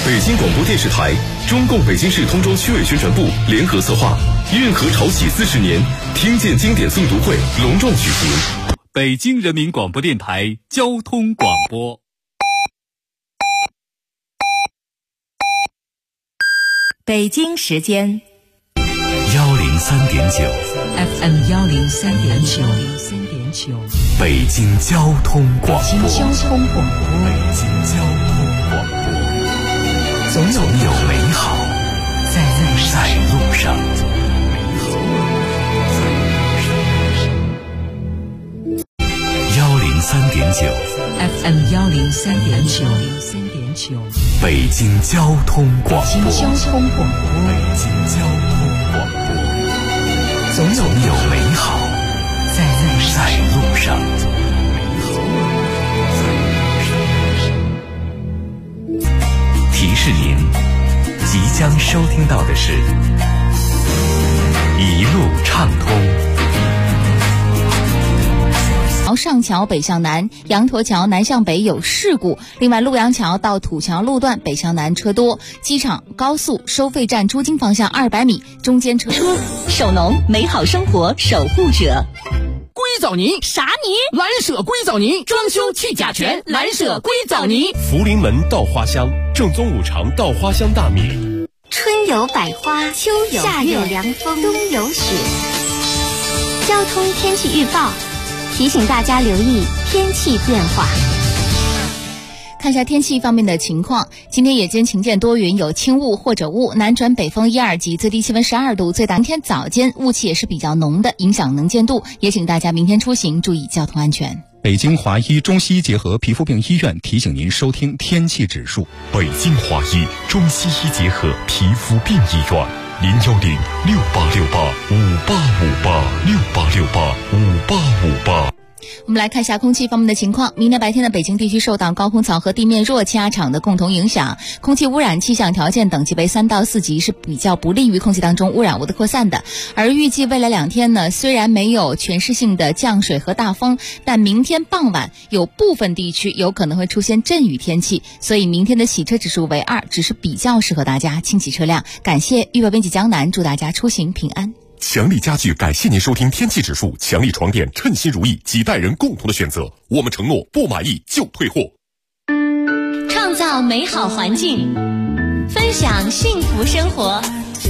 北京广播电视台、中共北京市通州区委宣传部联合策划，运河潮起40年听见经典诵读会隆重举行。 北京人民广播电台交通广播。 北京时间 103.9 FM 103.9， 北京交通广播。总有美好在路上。103.9 FM 103.9， 北京交通广播。总有美好在路上。提示您，即将收听到的是一路畅通。 上桥北向南，羊驼桥南向北有事故。另外，陆阳桥到土桥路段北向南车多。机场、高速、收费站出京方向200米，中间车。 首农美好生活守护者。 硅藻泥啥泥？ 蓝舍硅藻泥，装修去甲醛，蓝舍硅藻泥。 福临门稻花香，正宗5常稻花香大米。 春有百花，秋有夏有凉风，冬有雪。交通天气预报提醒大家留意天气变化。 看一下天气方面的情况，今天夜间晴间多云，有轻雾或者雾，南转北风1、2级，最低气温12度，最大。明天早间雾气也是比较浓的，影响能见度，也请大家明天出行注意交通安全。 北京华医中西医结合皮肤病医院提醒您收听天气指数。 北京华医中西医结合皮肤病医院，01068685868586858。 我们来看一下空气方面的情况。明天白天的北京地区受到高空槽和地面弱气压场的共同影响，空气污染气象条件等级为3到4级，是比较不利于空气当中污染物的扩散的。而预计未来2天呢，虽然没有全市性的降水和大风，但明天傍晚有部分地区有可能会出现阵雨天气，所以明天的洗车指数为2，只是比较适合大家清洗车辆。感谢预报编辑江南，祝大家出行平安。 强力家具感谢您收听天气指数，强力床垫称心如意，几代人共同的选择，我们承诺不满意就退货。 创造美好环境，分享幸福生活。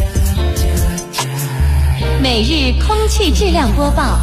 每日空气质量播报。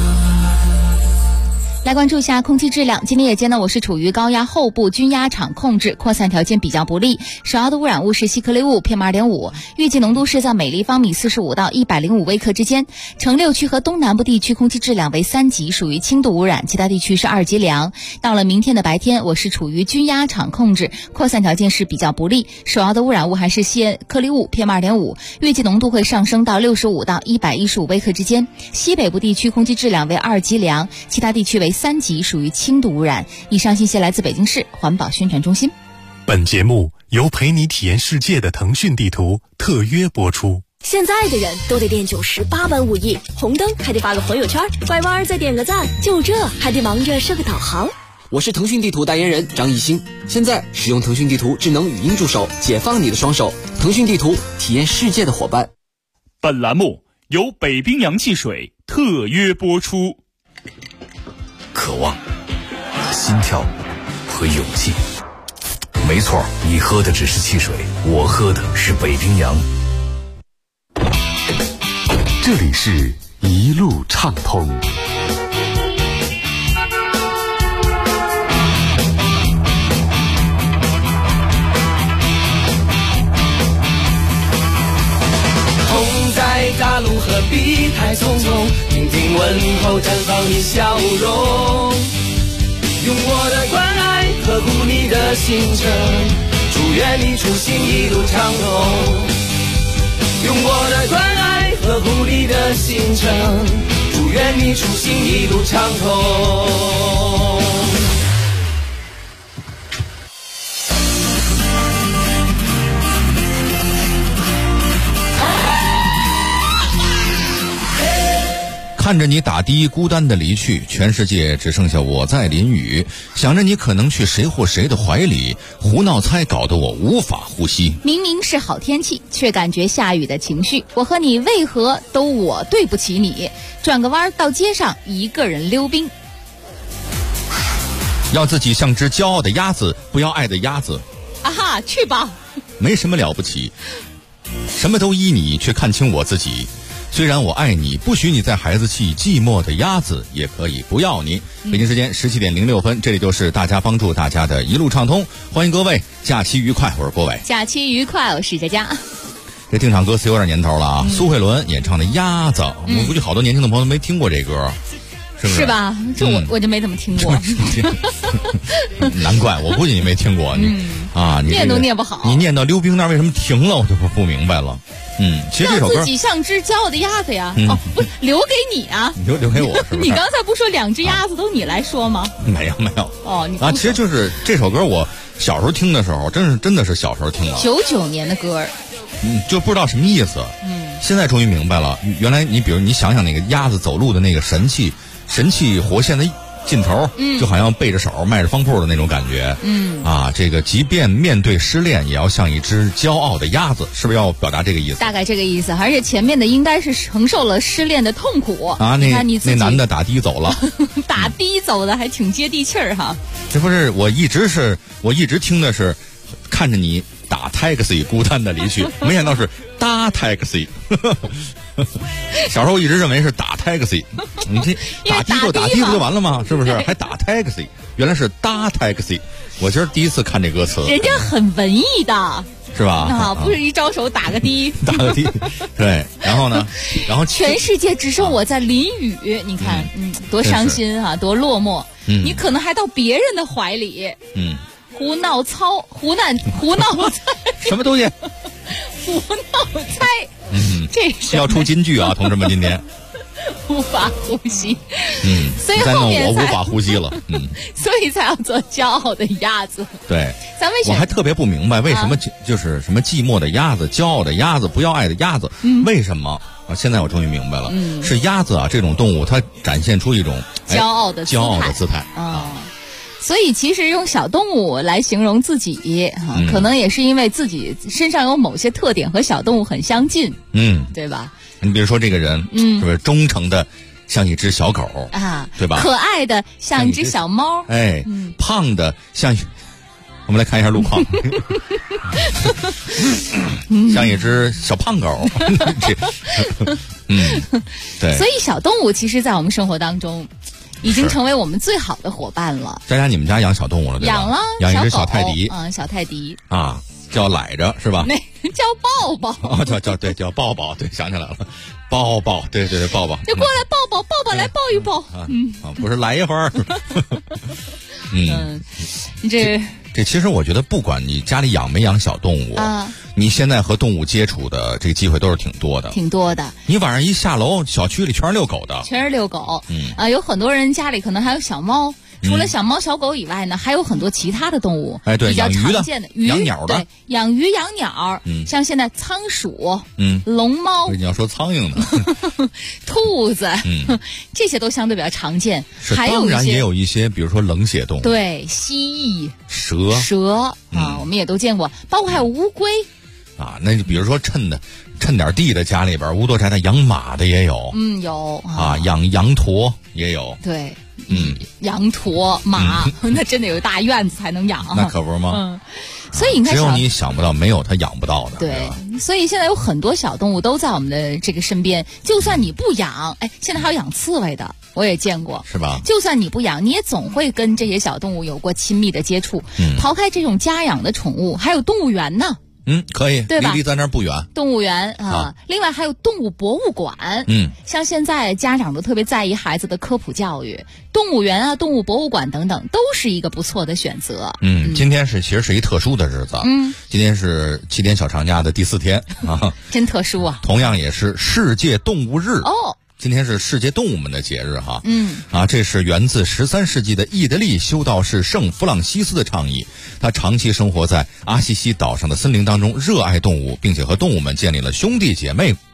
来关注一下空气质量。今天夜间呢，我市处于高压后部均压场控制，扩散条件比较不利，首要的污染物是细颗粒物 PM2.5， 预计浓度是在每立方米45到105微克之间。城6区和东南部地区空气质量为3级，属于轻度污染，其他地区是2级良。到了明天的白天，我市处于均压场控制，扩散条件是比较不利，首要的污染物还是细颗粒物 PM2.5， 预计浓度会上升到65到115微克之间。西北部地区空气质量为2级良，其他地区为3级，属于轻度污染。以上信息来自北京市环保宣传中心。 本节目由陪你体验世界的腾讯地图特约播出。 现在的人都得练98般武艺，红灯还得发个朋友圈，拐弯再点个赞，就这还得忙着设个导航。 我是腾讯地图代言人张艺兴，现在使用腾讯地图智能语音助手，解放你的双手。腾讯地图，体验世界的伙伴。 本栏目由北冰洋汽水特约播出。 渴望、心跳和勇气。没错，你喝的只是汽水，我喝的是北冰洋。 这里是一路畅通。 风在大路何必太匆匆，听听问候绽放你笑容，用我的关爱呵护你的行程，祝愿你出行一路畅通。用我的关爱呵护你的行程，祝愿你出行一路畅通。 看着你打的孤单的离去，全世界只剩下我在淋雨，想着你可能去谁或谁的怀里，胡闹猜搞得我无法呼吸。 明明是好天气，却感觉下雨的情绪，我和你为何都我对不起你？转个弯到街上，一个人溜冰。 要自己像只骄傲的鸭子，不要爱的鸭子。 啊哈，去吧。 没什么了不起，什么都依你，却看清我自己。虽然我爱你，不许你再孩子气，寂寞的鸭子也可以不要你。北京时间17点06分，这里就是大家帮助大家的一路畅通，欢迎各位假期愉快，我是郭伟。 假期愉快，我是佳佳。 这定场歌词有点年头了啊，苏慧伦演唱的《鸭子》，我估计好多年轻的朋友都没听过这歌。是吧？这我就没怎么听过。 难怪，我估计你没听过。你念都念不好。 你念到溜冰那儿为什么停了？我就不明白了。其实这首歌让自己像只骄傲的鸭子呀。哦，不是留给你啊。 留给我是不是？ 你刚才不说2只鸭子都你来说吗？ 没有。 哦，你其实就是这首歌，我小时候听的时候，真的是小时候听的。 99年的歌。 就不知道什么意思。现在终于明白了，原来你比如你想想那个鸭子走路的那个神气活现的劲头，就好像背着手迈着方铺的那种感觉。这个即便面对失恋，也要像一只骄傲的鸭子，是不是要表达这个意思？ 大概这个意思，而且前面的应该是承受了失恋的痛苦啊。那男的打的走了， 打的走的还挺接地气儿哈。 这不是我一直听的是看着你打 taxi 孤单的离去，没想到是搭 taxi。小时候一直认为是打 taxi， 你这打的不就完了吗？是不是？还打 taxi， 原来是搭 taxi。我今儿第一次看这歌词， 人家很文艺的， 是吧？ 不是一招手打个的， 打个的。对，然后呢？然后全世界只剩我在淋雨，你看，多伤心啊，多落寞。你可能还到别人的怀里，胡闹猜， 什么东西？ 胡闹猜。这是要出金句啊，同志们，今天无法呼吸。所以再弄后面我无法呼吸了。 所以才要做骄傲的鸭子。 对， 咱们我还特别不明白为什么就是什么寂寞的鸭子、骄傲的鸭子、不要爱的鸭子，为什么？现在我终于明白了，是鸭子啊这种动物，它展现出一种骄傲的姿态所以其实用小动物来形容自己可能也是因为自己身上有某些特点和小动物很相近，对吧？ 你比如说这个人，是不是忠诚的像一只小狗啊， 对吧？ 可爱的像一只小猫， 胖的像，我们来看一下路况，像一只小胖狗。对。 所以小动物其实在我们生活当中已经成为我们最好的伙伴了。 佳佳，你们家养小动物了对吧？ 养了， 养一只小泰迪。 小泰迪啊，叫来着是吧？ 那叫抱抱。 叫抱抱，对，想起来了，抱抱，对，抱抱。 就过来抱抱来抱一抱。 不是来一会儿。这其实我觉得，不管你家里养没养小动物你现在和动物接触的这个机会都是挺多的。你晚上一下楼，小区里全是遛狗的，有很多人家里可能还有小猫。除了小猫小狗以外呢，还有很多其他的动物， 对， 比较常见的鱼、养鸟的， 对，养鱼养鸟，像现在仓鼠，龙猫， 你要说苍蝇呢， 兔子，这些都相对比较常见。还有当然也有一些，比如说冷血动物， 对，蜥蜴、 蛇我们也都见过，包括还有乌龟那就比如说趁点地的家里边，无多宅的养马的也有， 有养羊驼也有， 对。羊驼马那真的有大院子才能养那可不是吗？ 所以你看， 只有你想不到，没有他养不到的。 对，所以现在有很多小动物都在我们的这个身边，就算你不养，现在还有养刺猬的，我也见过， 是吧？ 就算你不养，你也总会跟这些小动物有过亲密的接触。刨开这种家养的宠物，还有动物园呢。 可以， 对吧？ 离咱这儿不远。 动物园另外还有动物博物馆。像现在家长都特别在意孩子的科普教育，动物园动物博物馆等等，都是一个不错的选择。 今天其实是一特殊的日子。今天是7天小长假的第4天真特殊啊！ 同样也是世界动物日今天是世界动物们的节日哈。这是源自13世纪的意大利修道士圣弗朗西斯的倡议。他长期生活在阿西西岛上的森林当中，热爱动物，并且和动物们建立了兄弟姐妹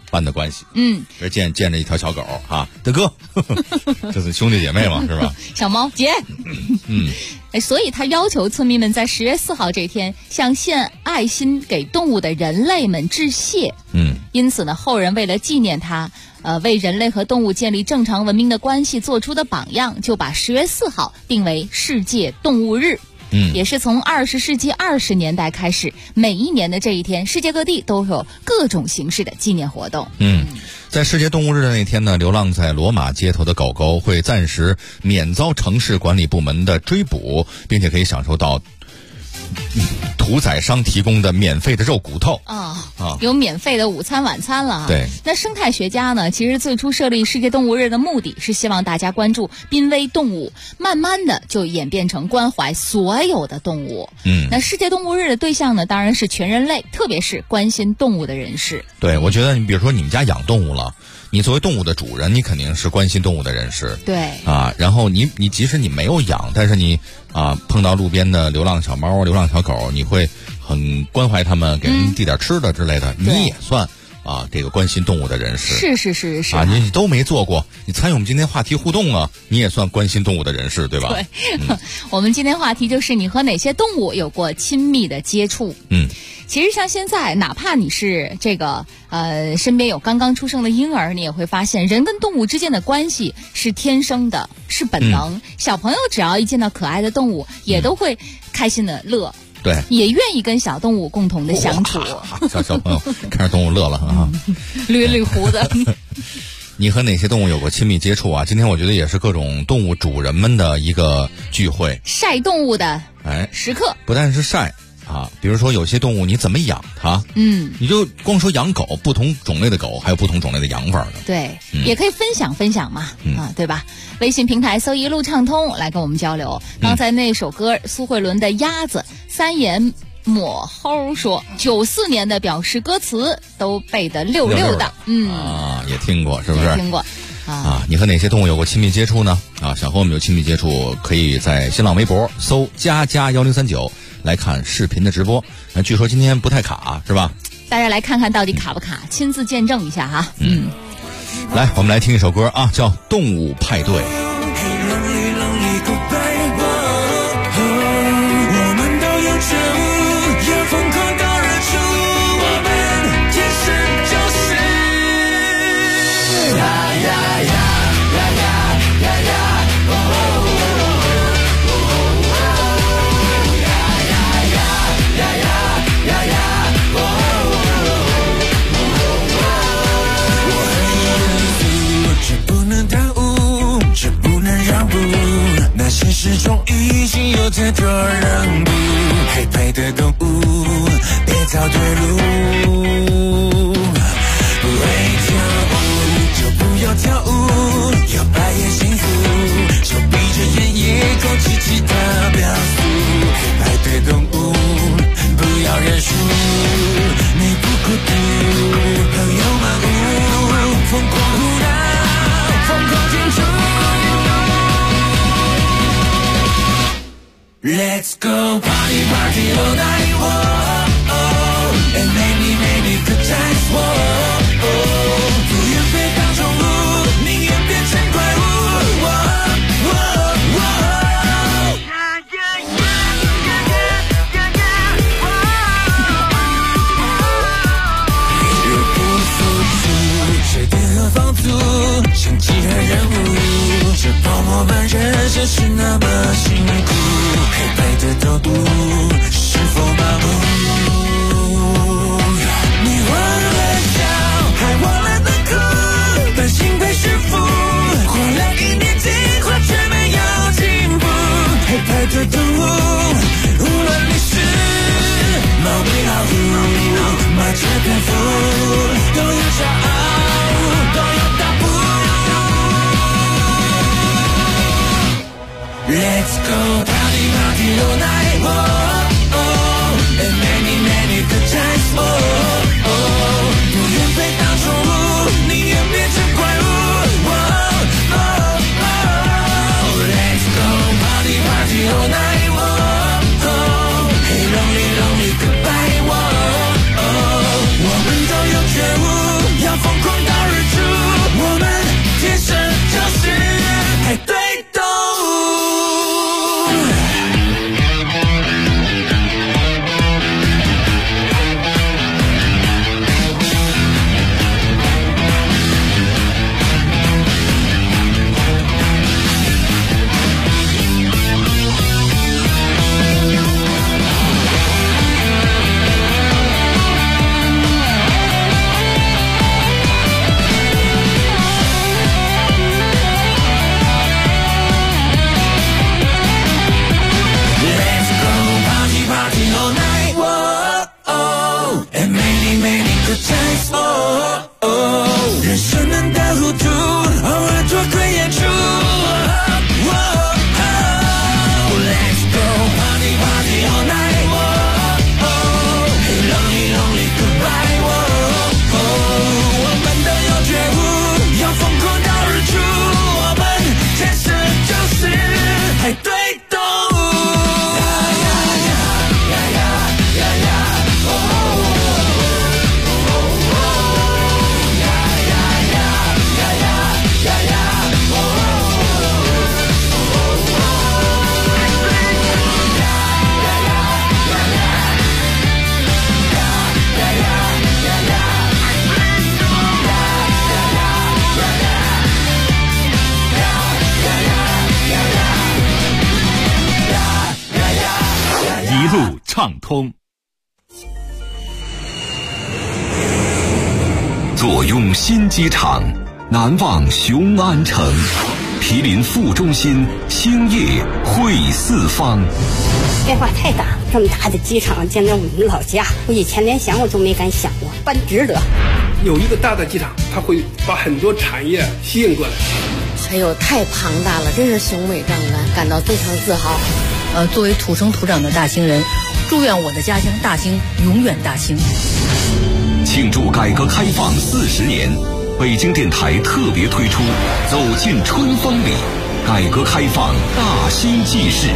般的关系。 这见着一条小狗啊，大哥，这是兄弟姐妹嘛，是吧？ 小猫姐，所以他要求村民们在10月4号这天向献爱心给动物的人类们致谢。因此呢，后人为了纪念他，为人类和动物建立正常文明的关系做出的榜样，就把10月4号定为世界动物日。也是从20世纪20年代开始，每一年的这一天，世界各地都有各种形式的纪念活动。 在世界动物日的那天呢，流浪在罗马街头的狗狗会暂时免遭城市管理部门的追捕，并且可以享受到屠宰商提供的免费的肉骨头有免费的午餐晚餐了对， 那生态学家呢，其实最初设立世界动物日的目的是希望大家关注濒危动物，慢慢的就演变成关怀所有的动物。那世界动物日的对象呢，当然是全人类，特别是关心动物的人士。 对，我觉得你比如说你们家养动物了，你作为动物的主人，你肯定是关心动物的人士。 对然后你即使你没有养，但是你碰到路边的流浪小猫、流浪小狗，你会很关怀他们，给人递点吃的之类的，你也算这个关心动物的人士。 是你都没做过，你参与我们今天话题互动你也算关心动物的人士，对吧？ 对，我们今天话题就是你和哪些动物有过亲密的接触。其实像现在，哪怕你是这个身边有刚刚出生的婴儿，你也会发现人跟动物之间的关系是天生的，是本能。小朋友只要一见到可爱的动物，也都会开心的乐。 对， 也愿意跟小动物共同的相处。 小朋友看着动物乐了捋胡子。 你和哪些动物有过亲密接触今天我觉得也是各种动物主人们的一个聚会， 晒动物的时刻。 不但是晒比如说有些动物你怎么养它，你就光说养狗，不同种类的狗还有不同种类的养法的。 对，也可以分享嘛，对吧？微信平台搜一路畅通来跟我们交流。刚才那首歌苏慧伦的鸭子，三言抹齁说94年的，表示歌词都背得溜溜的。 也听过是不是？ 也听过你和哪些动物有过亲密接触呢？想和我们有亲密接触，可以在新浪微博搜++1039来看视频的直播。据说今天不太卡是吧？ 大家来看看到底卡不卡，亲自见证一下哈。 来，我们来听一首歌叫《动物派对》。 现实中已经有太多人不黑白的动物，别找对路。不会跳舞就不要跳舞，要白也幸福，就闭着眼也够奇迹的表述。黑白的动物不要认输，你不孤独，朋友们疯狂胡闹，疯狂庆祝。Let's go party party all night, and many good times, 不愿被当宠物，宁愿变成怪物。若不付出水电和房租，像几何任务，这泡沫般人生是那么辛苦。黑白的动物是否麻木？你忘了笑，还忘了的哭，担心被束缚，活了1年进化却没有进步。黑白的动物，无论你是猫咪老虎，麻雀蝙蝠，都有骄傲，都有大步。Let's go party party all night, and many good times, 不愿被当宠物，宁愿变成怪物。Let's go party party all night, hey lonely goodbye, 我们畅通。 坐拥新机场，难忘雄安城。毗邻副中心，兴业汇四方。 变化太大，这么大的机场，见到我们老家，我以前连想我都没敢想过，办值得。 有一个大的机场，它会把很多产业吸引过来。 哎呦，太庞大了，真是雄伟壮观，感到非常自豪。 作为土生土长的大兴人，祝愿我的家乡大兴永远大兴。 庆祝改革开放40年，北京电台特别推出《走进春风里》，改革开放大兴纪事。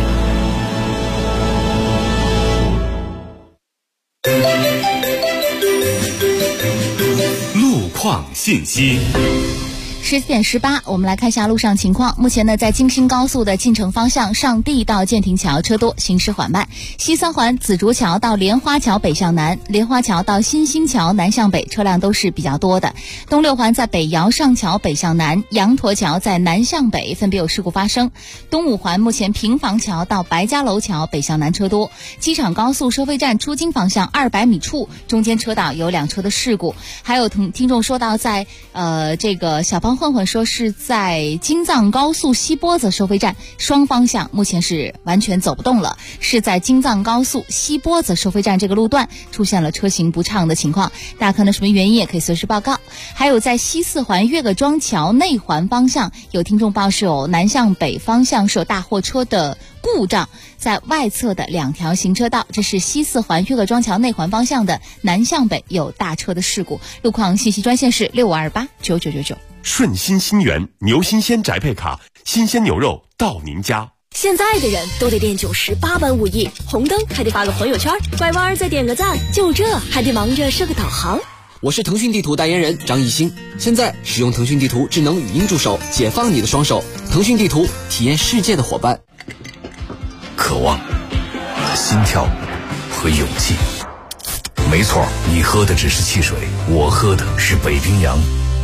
路况信息。 14点18，我们来看一下路上情况。目前呢，在京新高速的进城方向，上地到建亭桥车多，行驶缓慢；西三环紫竹桥到莲花桥北向南，莲花桥到新兴桥南向北车辆都是比较多的。东六环在北窑上桥北向南，羊驼桥在南向北分别有事故发生。东五环目前平房桥到白家楼桥北向南车多。机场高速收费站出京方向200米处，中间车道有2车的事故。还有听众说到在这个小方混混说是在京藏高速西波子收费站双方向目前是完全走不动了，是在京藏高速西波子收费站这个路段出现了车行不畅的情况，大家看到什么原因也可以随时报告。还有在西四环岳各庄桥内环方向，有听众报是有南向北方向是有大货车的故障，在外侧的2条行车道，这是西四环岳各庄桥内环方向的南向北有大车的事故。路况信息专线是65289999。 顺心新源牛新鲜宅配卡，新鲜牛肉到您家。 现在的人都得练98般武艺，红灯还得发个朋友圈，拐弯再点个赞，就这还得忙着设个导航。 我是腾讯地图代言人张艺兴，现在使用腾讯地图智能语音助手，解放你的双手。腾讯地图，体验世界的伙伴。 渴望、心跳和勇气。没错，你喝的只是汽水，我喝的是北冰洋。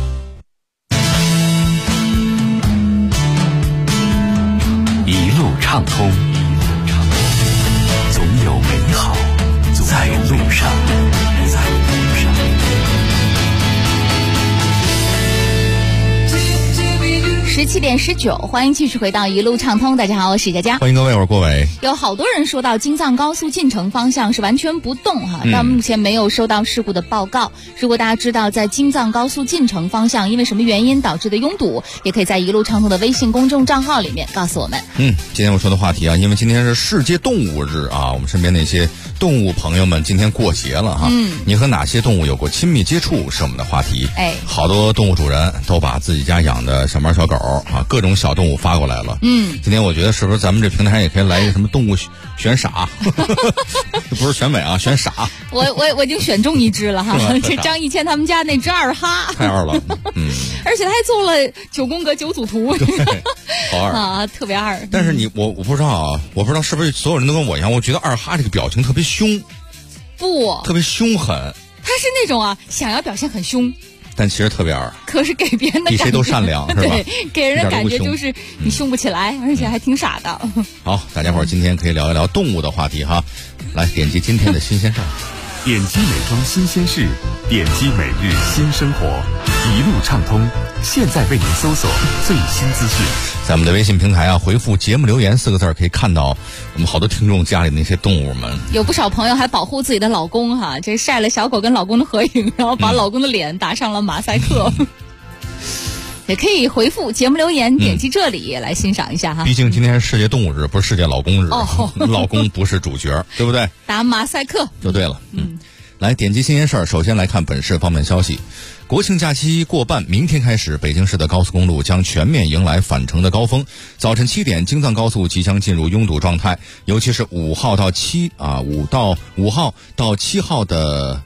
一路畅通，总有美好在路上。 17点19，欢迎继续回到一路畅通。大家好，我是佳佳， 欢迎各位，我是郭伟。 有好多人说到京藏高速进城方向是完全不动哈，但目前没有收到事故的报告。如果大家知道在京藏高速进城方向因为什么原因导致的拥堵，也可以在一路畅通的微信公众账号里面告诉我们。 今天我说的话题啊，因为今天是世界动物日啊，我们身边那些动物朋友们今天过节了哈。你和哪些动物有过亲密接触是我们的话题。好多动物主人都把自己家养的小猫小狗啊，各种小动物发过来了。今天我觉得是不是咱们这平台也可以来一个什么动物选傻不是选美啊，选傻。 我已经选中一只了哈，这张艺谦他们家那只二哈太二了。 而且他还做了9宫格9组图， 好二啊，特别二。 但是我不知道啊，我不知道是不是所有人都跟我一样，我觉得二哈这个表情特别凶，特别凶狠。 他是那种啊，想要表现很凶， 但其实特别二， 可是给别人的感觉比谁都善良，是吧？ 对，给人的感觉就是你凶不起来，而且还挺傻的。 好，大家伙儿今天可以聊一聊动物的话题哈，来点击今天的新鲜事儿， 点击美妆新鲜事，点击每日新生活，一路畅通。现在为您搜索最新资讯。 在我们的微信平台啊，回复节目留言4个字，可以看到我们好多听众家里那些动物们。 有不少朋友还保护自己的老公哈，这晒了小狗跟老公的合影，然后把老公的脸打上了马赛克。也可以回复节目留言，点击这里来欣赏一下哈。 毕竟今天是世界动物日，不是世界老公日，老公不是主角，对不对？ 打马赛克就对了。来点击新鲜事儿，首先来看本市方面消息。国庆假期过半，明天开始，北京市的高速公路将全面迎来返程的高峰。早晨7点，京藏高速即将进入拥堵状态，尤其是5号到7号的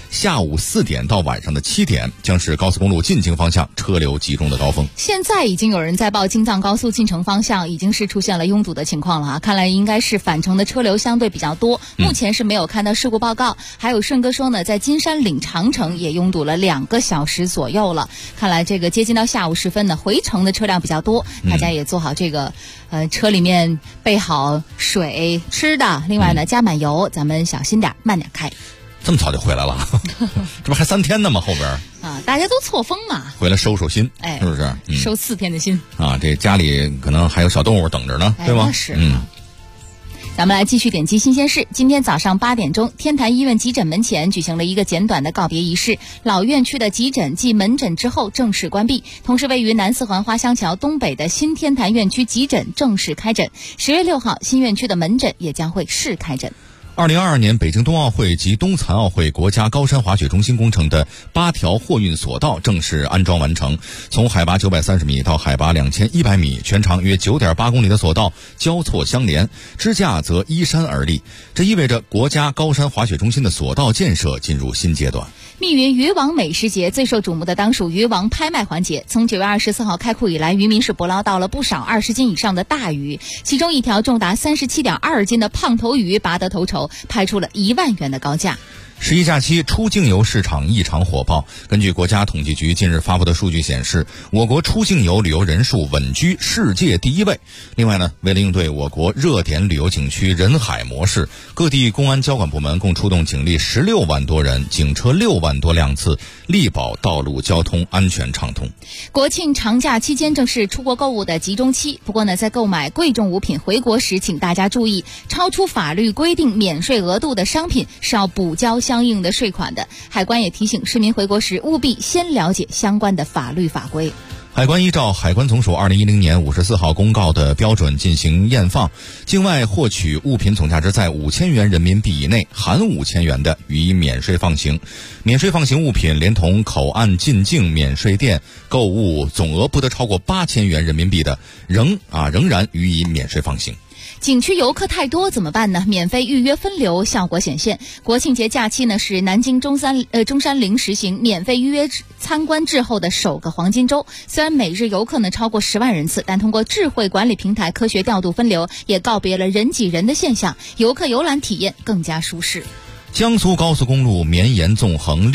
下午4点到晚上的7点将是高速公路进京方向车流集中的高峰。 现在已经有人在报京藏高速进城方向已经是出现了拥堵的情况了啊，看来应该是返程的车流相对比较多，目前是没有看到事故报告。还有顺哥说呢，在金山岭长城也拥堵了2个小时左右了，看来这个接近到下午时分呢，回程的车辆比较多，大家也做好这个车里面备好水吃的，另外呢加满油，咱们小心点慢点开。 这么早就回来了这不还3天呢吗？后边啊，大家都错峰嘛， 回来收心，是不是？ 收4天的心啊！这家里可能还有小动物等着呢，对吗？ 是。咱们来继续点击新鲜事。今天早上8点钟，天坛医院急诊门前举行了一个简短的告别仪式。老院区的急诊继门诊之后正式关闭，同时位于南4环花乡桥东北的新天坛院区急诊正式开诊。10月6号，新院区的门诊也将会试开诊。 2022年北京冬奥会及冬残奥会国家高山滑雪中心工程的8条货运索道正式安装完成，从海拔930米到海拔2100米，全长约9.8公里的索道交错相连，支架则依山而立。这意味着国家高山滑雪中心的索道建设进入新阶段。 密云渔王美食节最受瞩目的当属渔王拍卖环节。从9月24号开库以来，渔民是捕捞到了不少20斤以上的大鱼，其中一条重达37.2斤的胖头鱼拔得头筹，拍出了1万元的高价。 11假期出境游市场异常火爆。根据国家统计局近日发布的数据显示，我国出境游旅游人数稳居世界第1位。另外呢，为了应对我国热点旅游景区人海模式，各地公安交管部门共出动警力16万多人，警车6万多辆次，力保道路交通安全畅通。 国庆长假期间正是出国购物的集中期，不过呢，在购买贵重物品回国时，请大家注意，超出法律规定免税额度的商品是要补交相应的税款的。海关也提醒市民回国时务必先了解相关的法律法规。 海关依照海关总署2010年54号公告的标准进行验放，境外获取物品总价值在5000元人民币以内，含5000元的予以免税放行。免税放行物品连同口岸进境免税店购物总额不得超过8000元人民币的，仍然予以免税放行。 景区游客太多怎么办呢？免费预约分流效果显现。国庆节假期呢是南京中山陵实行免费预约参观之后的首个黄金周。虽然每日游客呢超过10万人次，但通过智慧管理平台科学调度分流，也告别了人挤人的现象，游客游览体验更加舒适。 江苏高速公路绵延纵横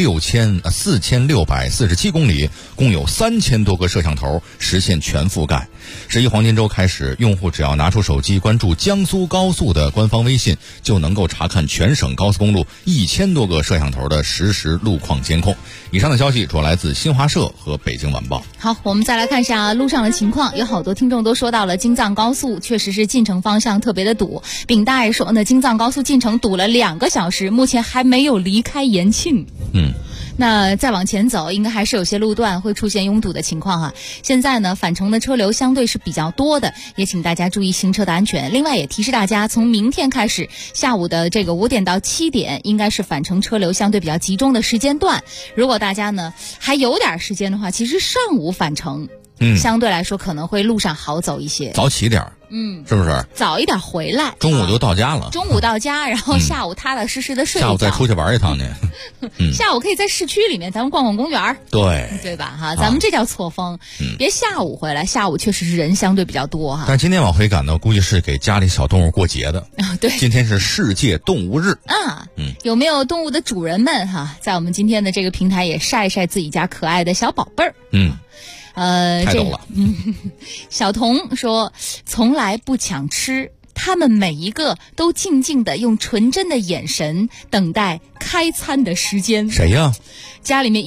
4647公里，共有3000多个摄像头实现全覆盖。11黄金周开始，用户只要拿出手机关注江苏高速的官方微信，就能够查看全省高速公路1000多个摄像头的实时路况监控。以上的消息主要来自新华社和北京晚报。 好，我们再来看一下路上的情况。有好多听众都说到了京藏高速确实是进城方向特别的堵。丙大爷说呢，京藏高速进城堵了2个小时，目前还没有离开延庆。那再往前走，应该还是有些路段会出现拥堵的情况哈。现在呢，返程的车流相对是比较多的，也请大家注意行车的安全。另外也提示大家，从明天开始，下午的这个5点到7点，应该是返程车流相对比较集中的时间段。如果大家呢还有点时间的话，其实上午返程，相对来说可能会路上好走一些， 早起点。是不是早一点回来， 中午就到家了？ 中午到家，然后下午踏踏实实的睡一觉。 下午再出去玩一趟去。 下午可以在市区里面咱们逛逛公园，对吧？哈，咱们这叫错峰，别下午回来。下午确实是人相对比较多哈。 但今天往回赶呢，估计是给家里小动物过节的。 对，今天是世界动物日啊。有没有动物的主人们哈，在我们今天的这个平台也晒晒自己家可爱的小宝贝儿。 太逗了。 小童说，从来不抢吃，他们每一个都静静的用纯真的眼神等待开餐的时间。 谁呀？ 家里面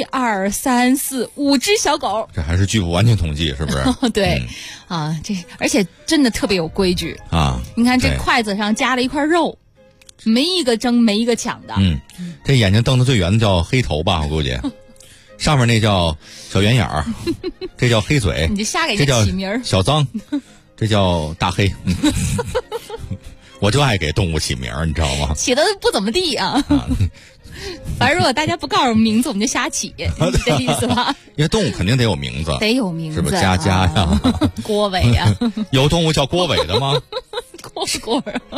1、2、3、4、5只小狗。 这还是据不完全统计，是不是？ 对，而且真的特别有规矩啊！ 你看这筷子上夹了一块肉，没一个争，没一个抢的。 这眼睛瞪得最圆的叫黑头吧，我估计。上面那叫小圆眼儿，这叫黑嘴， 你就瞎给这起名儿。 小脏，这叫大黑。我就爱给动物起名儿，你知道吗？ 起的不怎么地啊。反正如果大家不告诉我们名字，我们就瞎起，是这意思吧？ 因为动物肯定得有名字， 得有名字， 是不是？佳佳呀， 郭伟呀， 有动物叫郭伟的吗？ 蝈蝈。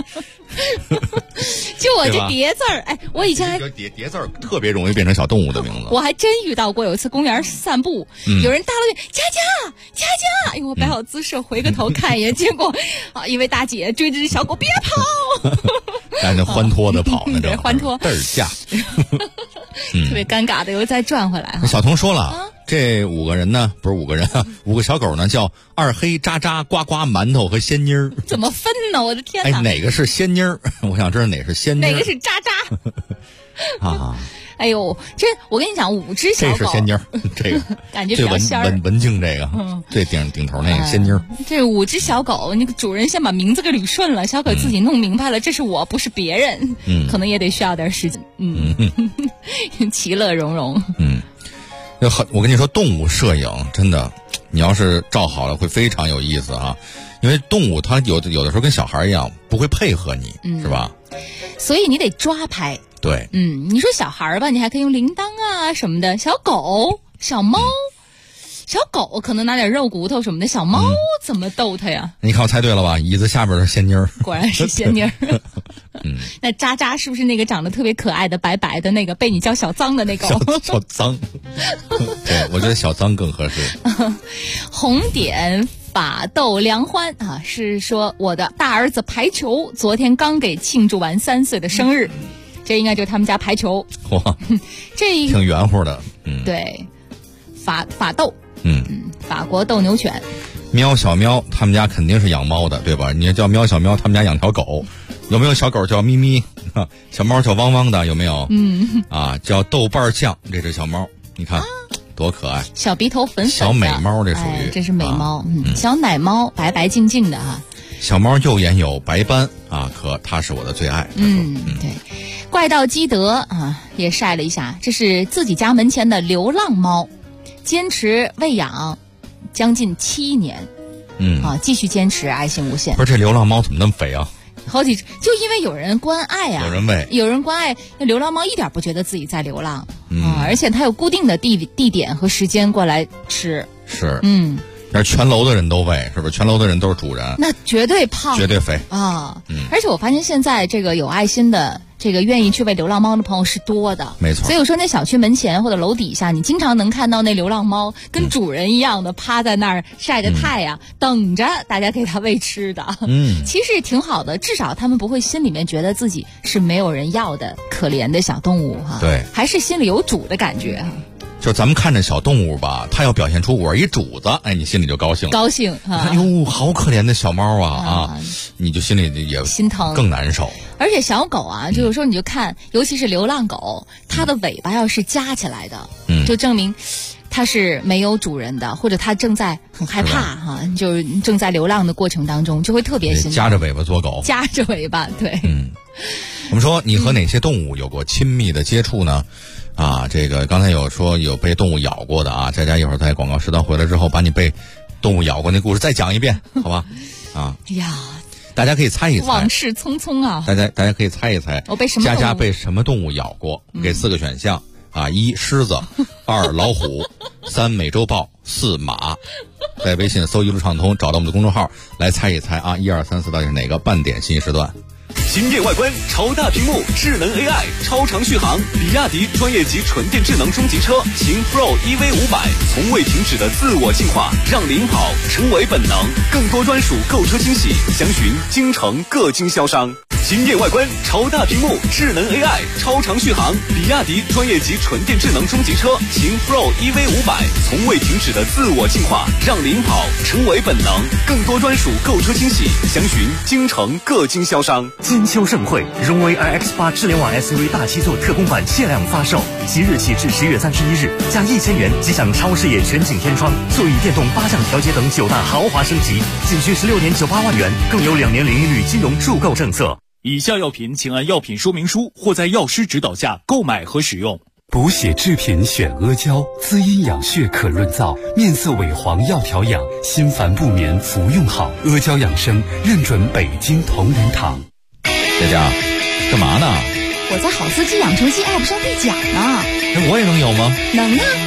就我这叠字儿，哎，我以前还叠字儿特别容易变成小动物的名字。 我还真遇到过，有一次公园散步，有人大了句佳佳佳佳，哎呦，我摆好姿势回个头看一眼，结果啊，一位大姐追着小狗别跑， 赶紧欢脱的跑呢， 对，欢脱嘚儿下， 特别尴尬的又再转回来。 小童说了。这5个人呢，不是5个人啊，5个小狗呢，叫二黑、渣渣、呱呱、馒头和鲜妮儿。 怎么分呢？我的天哪！ 哎，哪个是鲜妮儿？我想知道哪是鲜妮儿。 哪个是渣渣？ 啊！ 哎呦，这我跟你讲，5只小狗， 这是鲜妮儿，这个感觉比较仙儿。 文静这个，最顶头那个鲜妮儿。 这5只小狗，那个主人先把名字给捋顺了，小狗自己弄明白了，这是我，不是别人。可能也得需要点时间。其乐融融。 我跟你说，动物摄影真的，你要是照好了会非常有意思啊，因为动物它有的时候跟小孩一样不会配合你，是吧？ 所以你得抓拍。 对， 你说小孩吧，你还可以用铃铛啊什么的，小狗、小猫。小狗可能拿点肉骨头什么的，小猫怎么逗它呀？ 你看我猜对了吧？椅子下边是鲜妮儿， 果然是鲜妮儿。那渣渣是不是那个长得特别可爱的白白的那个被你叫小脏的那个？ 小脏，对，我觉得小脏更合适。 红点法斗梁欢啊，是说我的大儿子排球昨天刚给庆祝完3岁的生日，这应该就是他们家排球。 哇， 这挺圆乎的。 对，法斗。法国斗牛犬。 喵小喵他们家肯定是养猫的，对吧？你叫喵小喵他们家养条狗，有没有小狗叫咪咪，小猫叫汪汪的，有没有？叫豆瓣酱这只小猫，你看多可爱， 小鼻头粉粉的小美猫，这属于这是美猫。小奶猫白白净净的哈。 小猫右眼有白斑啊，可它是我的最爱。 对。怪盗基德啊也晒了一下，这是自己家门前的流浪猫，坚持喂养将近7年，继续坚持，爱心无限。 不是，这流浪猫怎么那么肥啊？ 好几只，就因为有人关爱啊，有人关爱，那流浪猫一点不觉得自己在流浪而且它有固定的地点和时间过来吃。 是，那全楼的人都喂，是不是？全楼的人都是主人， 那绝对胖， 绝对肥啊！而且我发现现在这个有爱心的。这个愿意去喂流浪猫的朋友是多的， 没错。 所以我说，那小区门前或者楼底下，你经常能看到那流浪猫跟主人一样的趴在那儿晒着太阳，等着大家给它喂吃的。其实挺好的，至少他们不会心里面觉得自己是没有人要的可怜的小动物哈。 对， 还是心里有主的感觉。 就咱们看着小动物吧，它要表现出我是一主子，哎，你心里就高兴。 高兴啊！ 哎呦，好可怜的小猫啊！你就心里也心疼， 更难受。 而且小狗啊，就有时候你就看，尤其是流浪狗，它的尾巴要是夹起来的，就证明它是没有主人的，或者它正在很害怕哈，就是正在流浪的过程当中，就会特别心疼。 夹着尾巴做狗， 夹着尾巴，对。 我们说，你和哪些动物有过亲密的接触呢？这个刚才有说有被动物咬过的啊，佳佳一会儿在广告时段回来之后，把你被动物咬过那故事再讲一遍，好吧？哎呀， 大家可以猜一猜， 往事匆匆啊！ 大家可以猜一猜， 我被什么佳佳被什么动物咬过？给4个选项：1狮子，2老虎，3美洲豹，4马。在微信搜一路畅通，找到我们的公众号来猜一猜1、2、3、4到底是哪个？半点信息时段。 惊艳外观，超大屏幕，智能 AI， 超长续航，比亚迪专业级纯电智能中级车秦 Pro EV500，从未停止的自我进化，让领跑成为本能。更多专属购车惊喜，详询京城各经销商。惊艳外观，超大屏幕，智能 AI， 超长续航，比亚迪专业级纯电智能中级车秦 Pro EV500，从未停止的自我进化，让领跑成为本能。更多专属购车惊喜，详询京城各经销商。 金秋盛会，荣威 iX8 智联网 SUV 大7座特供版限量发售，即日起至10月31日，加1000元即享超视野全景天窗、座椅电动8项调节等9大豪华升级，仅需16年98万元，更有2年零利率金融助购政策。 以下药品请按药品说明书或在药师指导下购买和使用。 补血制品选阿胶，滋阴养血可润燥，面色萎黄要调养，心烦不眠服用好。阿胶养生认准北京同仁堂。 佳佳，干嘛呢？ 我在好司机养成记 App 上兑奖呢。 我也能有吗？ 能啊！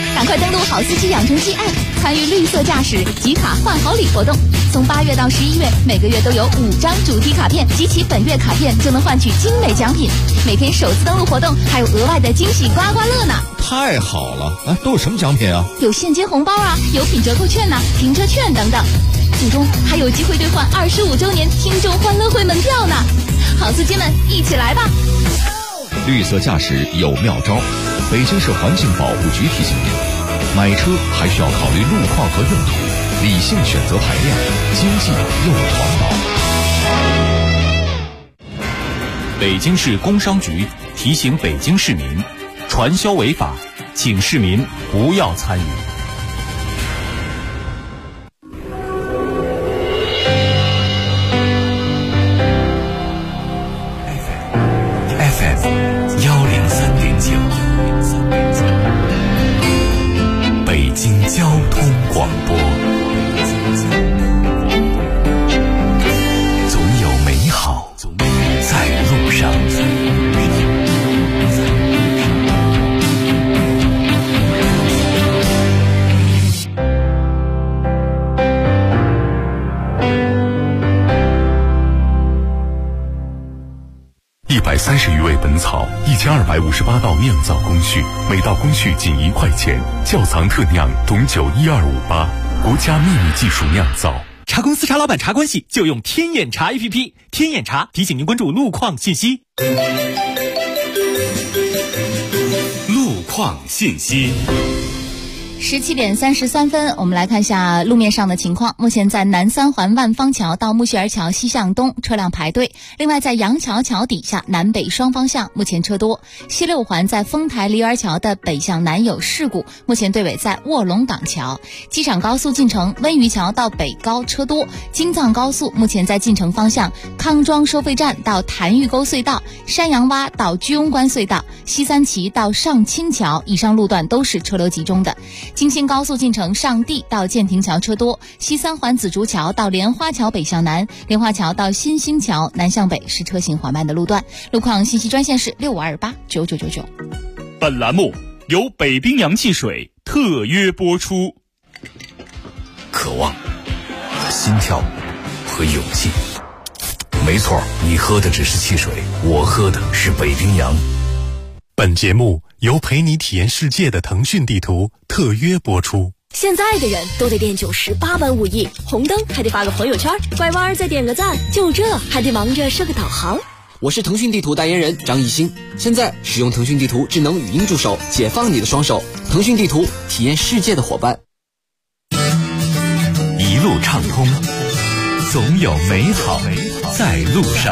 赶快登录好司机养成记 App， 参与绿色驾驶集卡换好礼活动。从8月到11月，每个月都有5张主题卡片，集齐本月卡片就能换取精美奖品。每天首次登录活动还有额外的惊喜刮刮乐呢！ 太好了！哎，都有什么奖品啊？ 有现金红包啊，有品折扣券呐、停车券等等。最终还有机会兑换25周年听众欢乐会门票呢！好司机们，一起来吧！ 绿色驾驶有妙招，北京市环境保护局提醒您：买车还需要考虑路况和用途，理性选择排量，经济又环保。 北京市工商局提醒北京市民，传销违法，请市民不要参与。 北京交通广播，总有美好在路上。130余味本草，1258道酿造工序，每道工序仅1块钱。窖藏特酿董酒12588，国家秘密技术酿造。 茶公司茶老板茶关系就用天眼查 APP， 天眼查提醒您关注路况信息。 路况信息。 17点33分，我们来看一下路面上的情况。目前在南三环万方桥到木樨园桥西向东车辆排队，另外在杨桥桥底下南北双方向目前车多。西六环在丰台梨园桥的北向南有事故，目前队尾在卧龙岗桥。机场高速进城温榆桥到北高车多。京藏高速目前在进城方向康庄收费站到潭峪沟隧道、山羊洼到居庸关隧道、西三旗到上清桥以上路段都是车流集中的。京新高速进城上地到建亭桥车多，西三环紫竹桥到莲花桥北向南，莲花桥到新兴桥南向北是车行缓慢的路段。路况信息专线是65289999。 本栏目由北冰洋汽水特约播出。 渴望、心跳和勇气。没错，你喝的只是汽水，我喝的是北冰洋。 本节目由陪你体验世界的腾讯地图特约播出。 现在的人都得练98般武艺，红灯还得发个朋友圈，拐弯再点个赞，就这还得忙着设个导航。 我是腾讯地图代言人张艺兴，现在使用腾讯地图智能语音助手，解放你的双手。腾讯地图，体验世界的伙伴。 一路畅通，总有美好在路上。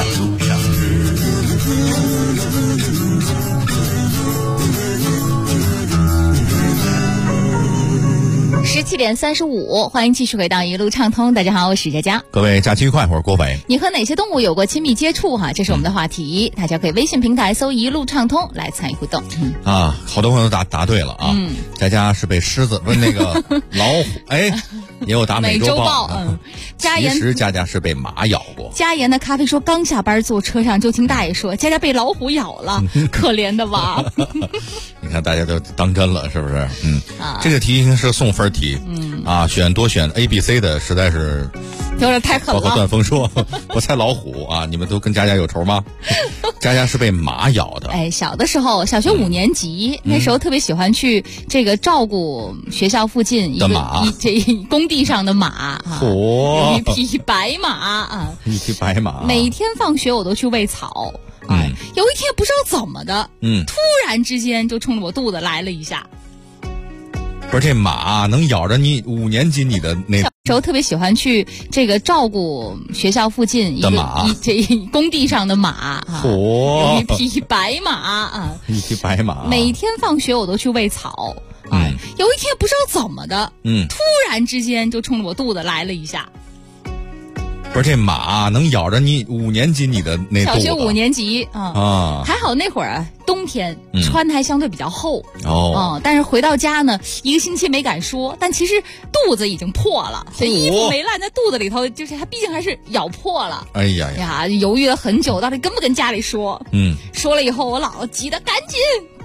17点35，欢迎继续回到一路畅通。大家好，我是佳佳。 各位假期愉快，我是郭伟。 你和哪些动物有过亲密接触哈？这是我们的话题，大家可以微信平台搜一路畅通来参与互动。 啊，好多朋友答对了啊。佳佳是被狮子，不是那个老虎，哎，也有答美洲豹。其实佳佳是被马咬过。 佳言的咖啡说，刚下班坐车上就听大爷说，佳佳被老虎咬了，可怜的娃。 你看大家都当真了，是不是？这个题是送分题。多选 A、B、C 的实在是有点太狠了。 包括段峰说我猜老虎啊，你们都跟佳佳有仇吗？佳佳是被马咬的。 哎，小的时候小学5年级，那时候特别喜欢去这个照顾学校附近一工地上的马，一匹白马啊， 一匹白马。 每天放学我都去喂草。有一天不知道怎么的，突然之间就冲着我肚子来了一下。 不是，这马能咬着你5年级你的那小时候特别喜欢去这个照顾学校附近工地上的马，一匹白马啊， 一匹白马。 每天放学我都去喂草。有一天不知道怎么的，突然之间就冲着我肚子来了一下。 不是，这马能咬着你5年级你的那小学5年级还好那会儿冬天穿的还相对比较厚但是回到家呢1个星期没敢说，但其实肚子已经破了，所以衣服没烂在肚子里头，就是它毕竟还是咬破了。 哎呀， 犹豫了很久，到底跟不跟家里说？说了以后，我姥姥急得赶紧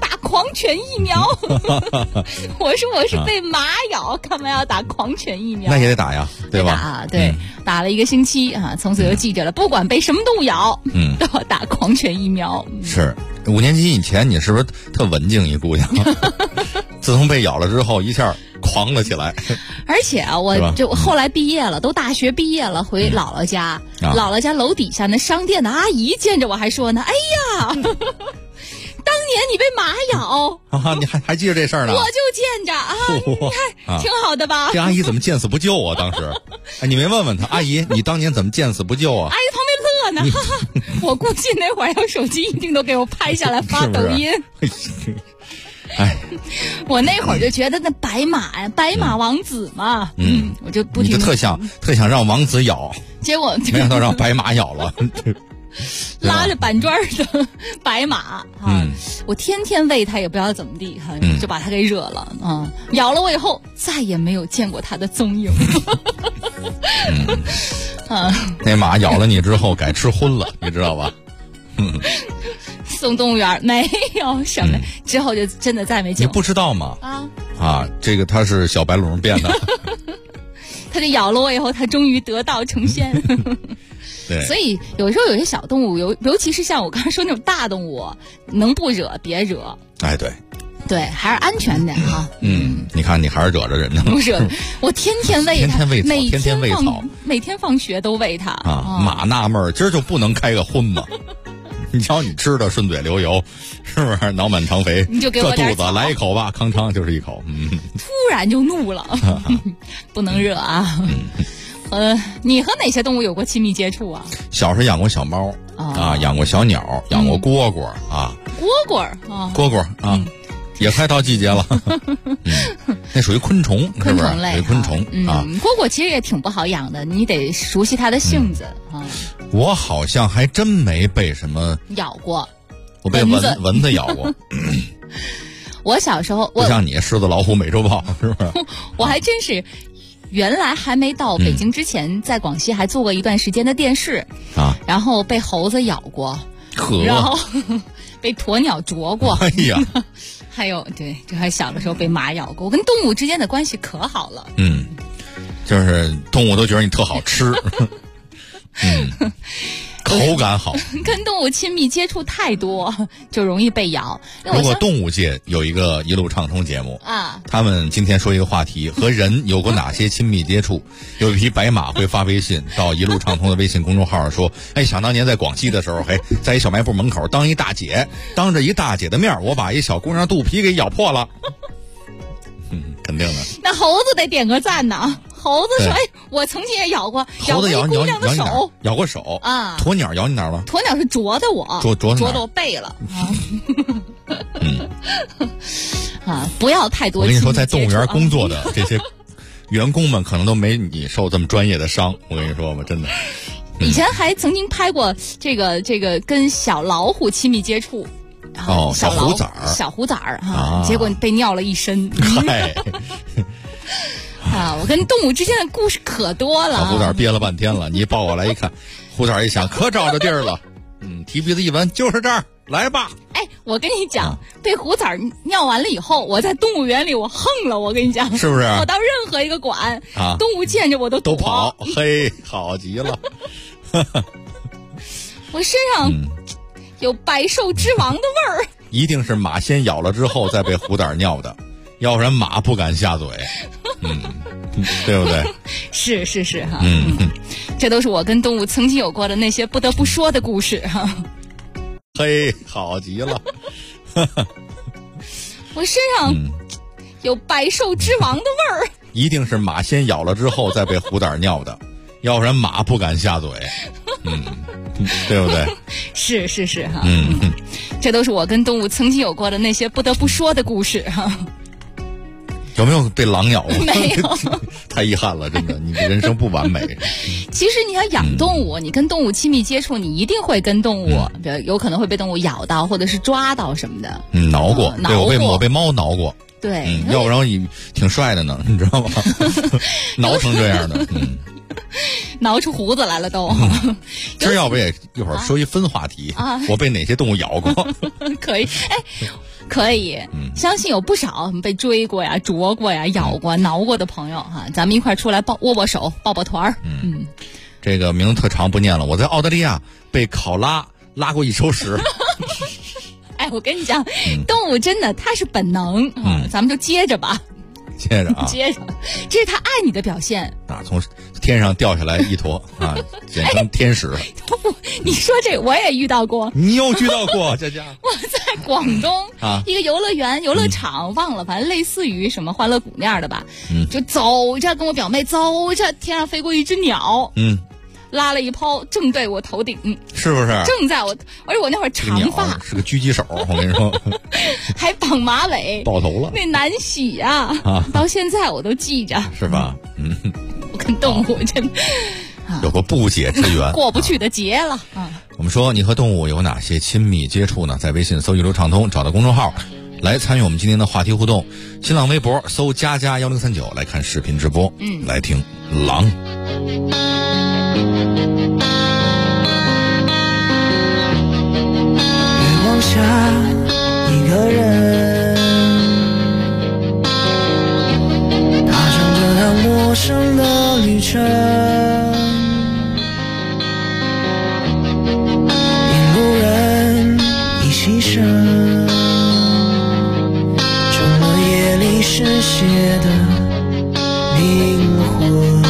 打狂犬疫苗。我说我是被马咬，干嘛要打狂犬疫苗？ 那也得打呀，对吧？ 打对，打了1个星期啊，从此就记着了，不管被什么动物咬，都要打狂犬疫苗。 是5年级以前，你是不是特文静一姑娘？自从被咬了之后，一下狂了起来。 而且啊，我就后来毕业了，都大学毕业了，回姥姥家，姥姥家楼底下那商店的阿姨见着我还说呢：“哎呀，当年你被马咬啊，你还记着这事儿呢？” 我就见着啊，你看挺好的吧？ 这阿姨怎么见死不救啊？当时，哎，你没问问她，阿姨，你当年怎么见死不救啊？ 阿姨旁边乐呢，哈哈！我估计那会儿要手机一定都给我拍下来发抖音。 哎， 我那会儿就觉得那白马呀，白马王子嘛，我就不停， 你就特想让王子咬， 结果没想到让白马咬了， 拉着板砖的白马啊，我天天喂它也不知道怎么地，就把它给惹了啊，咬了我以后再也没有见过它的踪影。 那马咬了你之后改吃荤了，你知道吧？ 送动物园没有什么，之后就真的再没见过。 你不知道吗？这个它是小白龙变的。 它就咬了我以后，它终于得道成仙。 对， 所以有时候有些小动物，尤其是像我刚才说那种大动物，能不惹别惹。 哎，对， 还是安全点哈。 你看你还是惹着人呢。 不惹，我天天喂它， 天天喂草， 每天放学都喂它。 马纳闷儿，今儿就不能开个荤吗？你瞧你吃的顺嘴流油，是不是脑满肠肥？ 你就给我这肚子来一口吧，康康就是一口。 突然就怒了，不能惹啊。你和哪些动物有过亲密接触啊？ 小时候养过小猫养过小鸟，养过蝈蝈啊。蝈蝈啊，也快到季节了。那属于昆虫，是不是？属于昆虫啊。 蝈蝈其实也挺不好养的，你得熟悉它的性子啊。 我好像还真没被什么咬过， 我被蚊子咬过。 我小时候不像你狮子老虎美洲豹，是不是？ 我还真是。原来还没到北京之前，在广西还做过一段时间的电视然后被猴子咬过，然后被鸵鸟啄过， 哎呀， 还有这还小的时候被马咬过。我跟动物之间的关系可好了， 就是动物都觉得你特好吃，口感好。 跟动物亲密接触太多，就容易被咬。 如果动物界有一个一路畅通节目他们今天说一个话题，和人有过哪些亲密接触？有一匹白马会发微信到一路畅通的微信公众号上说：“哎，想当年在广西的时候，在一小卖部门口当着一大姐的面，我把一小姑娘肚皮给咬破了。”肯定的。 那猴子得点个赞呢。猴子说：“哎，我曾经也咬过， 猴子咬姑娘的手， 咬过手啊。 鸵鸟咬你哪儿了？ 鸵鸟是啄的我， 啄的我背了。不要太多。 我跟你说，在动物园工作的这些员工们，可能都没你受这么专业的伤。我跟你说吧，真的。 以前还曾经拍过这个跟小老虎亲密接触。 小虎崽儿结果被尿了一身。我跟动物之间的故事可多了。 小虎崽憋了半天了，你抱过来一看，虎崽一想，可找着地儿了。提鼻子一闻，就是这儿，来吧。 哎，我跟你讲，被虎崽尿完了以后，我在动物园里我横了，我跟你讲， 是不是？ 我到任何一个馆动物见着我都跑。嘿，好极了。 我身上有百兽之王的味儿。 一定是马先咬了之后再被虎崽尿的，要不然马不敢下嘴。对不对？ 是哈。这都是我跟动物曾经有过的那些不得不说的故事哈。 嘿，好极了。 我身上有百兽之王的味儿。 一定是马先咬了之后再被虎崽尿的，要不然马不敢下嘴。对不对？ 是哈。这都是我跟动物曾经有过的那些不得不说的故事哈。 有没有被狼咬过？ 没有。 太遗憾了，真的，你的人生不完美。 其实你要养动物，你跟动物亲密接触，你一定会跟动物，有可能会被动物咬到，或者是抓到什么的。 挠过，对，我被猫挠过。 对， 要不然挺帅的呢，你知道吗？挠成这样的， 挠出胡子来了都。 今儿要不也一会儿说一分话题我被哪些动物咬过？ 可以。哎， 可以，相信有不少被追过呀、啄过呀、咬过、挠过的朋友哈，咱们一块出来握握手、抱抱团儿。 这个名字特长不念了。我在澳大利亚被考拉过1周屎。 哎，我跟你讲，动物真的它是本能啊，咱们就接着吧。 接着啊， 接着，这是他爱你的表现啊！从天上掉下来一坨啊，简称天使。 你说这我也遇到过， 你又遇到过，佳佳？ 我在广东一个游乐园、游乐场，忘了，反正类似于什么欢乐谷那样的吧。就走着，跟我表妹走着，天上飞过一只鸟。拉了一泡，正对我头顶， 是不是？ 正在我，而且我那会儿长发， 是个狙击手，我跟你说， 还绑马尾， 爆头了， 那难洗啊！到现在我都记着， 是吧？ 我跟动物真有个不解之缘， 过不去的结了啊！ 我们说，你和动物有哪些亲密接触呢？在微信搜一路畅通，找到公众号来参与我们今天的话题互动。新浪微博搜佳佳1039来看视频直播，来听狼。 下一个人，踏上这趟陌生的旅程，沿路人已牺牲，成了夜里失血的灵魂。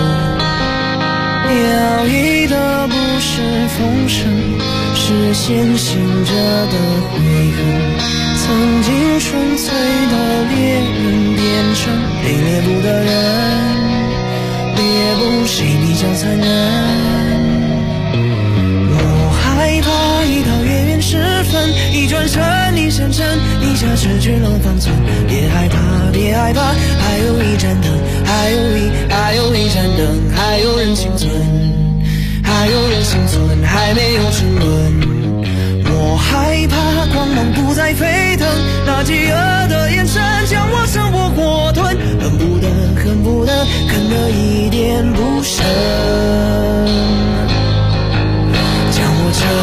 摇曳的不是风声，是先行者的悔恨，曾经纯粹的猎人变成被猎捕的人，猎捕谁比较残忍？我害怕一到月圆时分，一转身一闪身，一下失去了方寸。别害怕，别害怕，还有一盏灯，还有一盏灯，还有人幸存，还有人幸存，还没有沉沦。我害怕光芒不再沸腾，那饥饿的眼神将我生活火吞，恨不得看得一点不剩，将我彻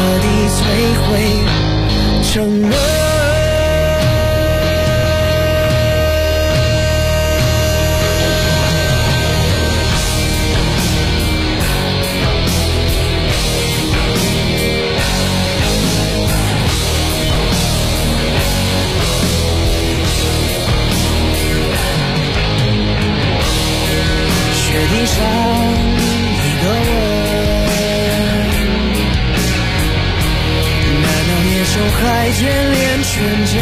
底摧毁成了。地上一个吻，难道野兽还眷恋纯真？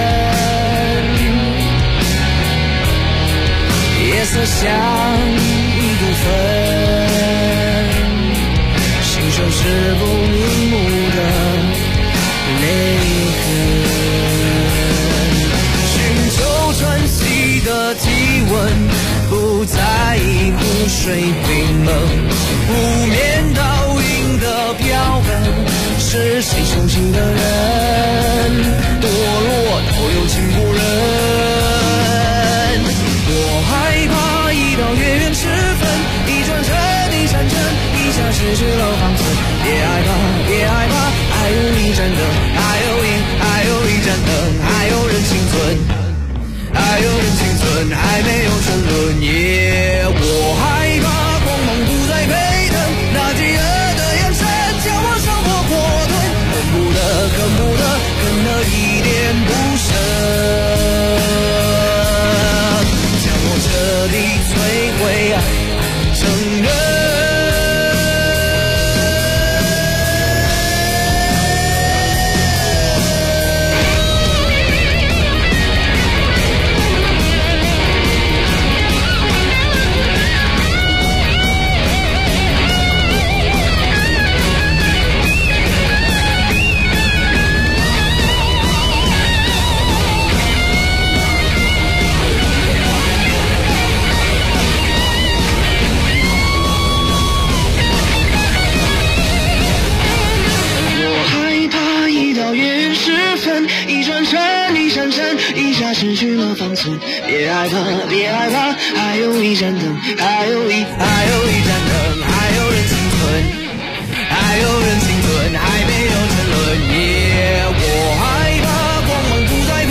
夜色像一股风，心手是不瞑目的泪痕，寻求喘息的体温，不在意湖水冰冷，无面倒影的标本，是谁相信的人？堕落到有情不忍。我害怕一到月圆时分，一转身一闪身，一下失去了方寸。别害怕，别害怕，还有一盏灯，还有一盏灯，还有人幸存。还有人幸存，还没有沉沦。我害怕光芒不再沸腾，那饥饿的眼神将我生活火吞，恨不得恨得一点不剩，将我彻底摧毁成人。失去了方寸，别害怕，别害怕，还有一盏灯，还有一盏灯，还有人幸存，还有人幸存，还没有沉沦。我害怕光芒不再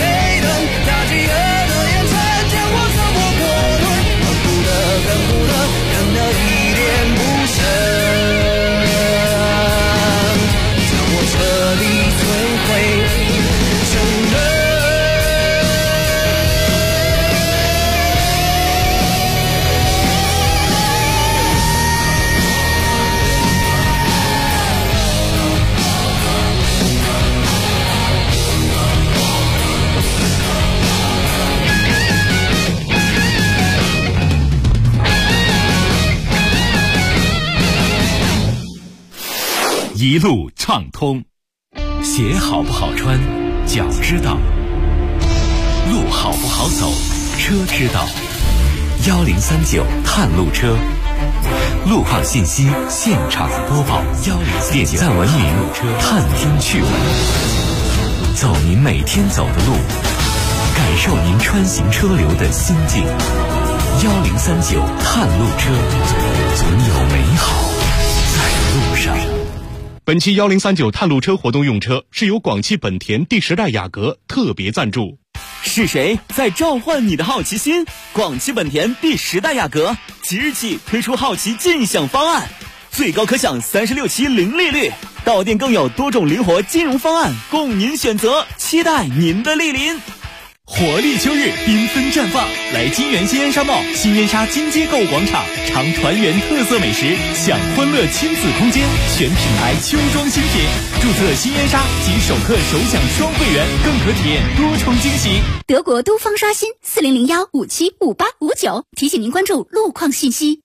一路畅通。鞋好不好穿，脚知道；路好不好走，车知道。1039探路车，路况信息现场播报。点赞文明，探听趣闻，走您每天走的路，感受您穿行车流的心境。1039探路车，总有美好在路上。 本期1039探路车活动用车是由广汽本田第10代雅阁特别赞助。 是谁在召唤你的好奇心？广汽本田第10代雅阁即日起推出好奇尽享方案，最高可享36期零利率，到店更有多种灵活金融方案供您选择，期待您的莅临。 活力秋日缤纷绽放，来金源新烟沙贸新烟沙金街购物广场，尝团圆特色美食，享欢乐亲子空间，选品牌秋装新品，注册新烟沙及首客首享双会员，更可体验多重惊喜。 德国都方刷新4001575859，提醒您关注路况信息。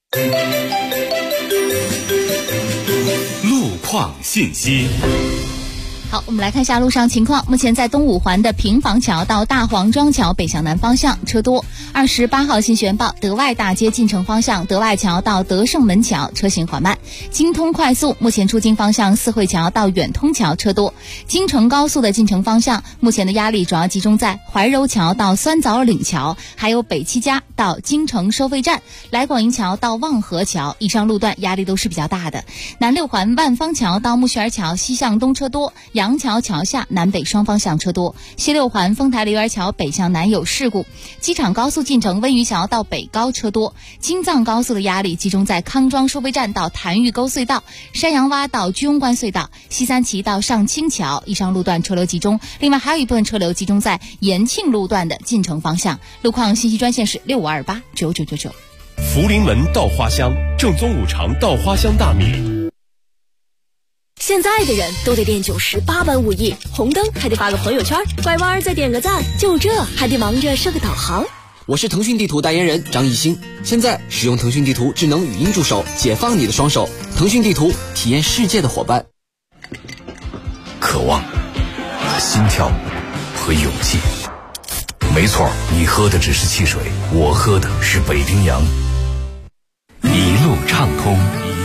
路况信息。 好，我们来看一下路上情况。目前在东五环的平房桥到大黄庄桥北向南方向车多。28号信宣报，德外大街进城方向德外桥到德胜门桥车行缓慢。京通快速目前出京方向四惠桥到远通桥车多。京承高速的进城方向目前的压力主要集中在怀柔桥到酸枣岭桥，还有北七家到京承收费站、来广营桥到望河桥，以上路段压力都是比较大的。南六环万方桥到木樨园桥西向东车多，杨桥桥下南北双方向车多。西六环丰台梨园桥北向南有事故。机场高速进城温榆桥到北高车多。京藏高速的压力集中在康庄收费站到潭峪沟隧道、山羊洼到居庸关隧道、西三旗到上清桥，以上路段车流集中。另外还有一部分车流集中在延庆路段的进城方向。路况信息专线是65289999。 福临门稻花香，正宗五常稻花香大米。 现在的人都得练98般武艺，红灯还得发个朋友圈，拐弯再点个赞，就这还得忙着设个导航。 我是腾讯地图代言人张艺兴，现在使用腾讯地图智能语音助手，解放你的双手。腾讯地图，体验世界的伙伴。 渴望、心跳和勇气。没错，你喝的只是汽水，我喝的是北冰洋。一路畅通，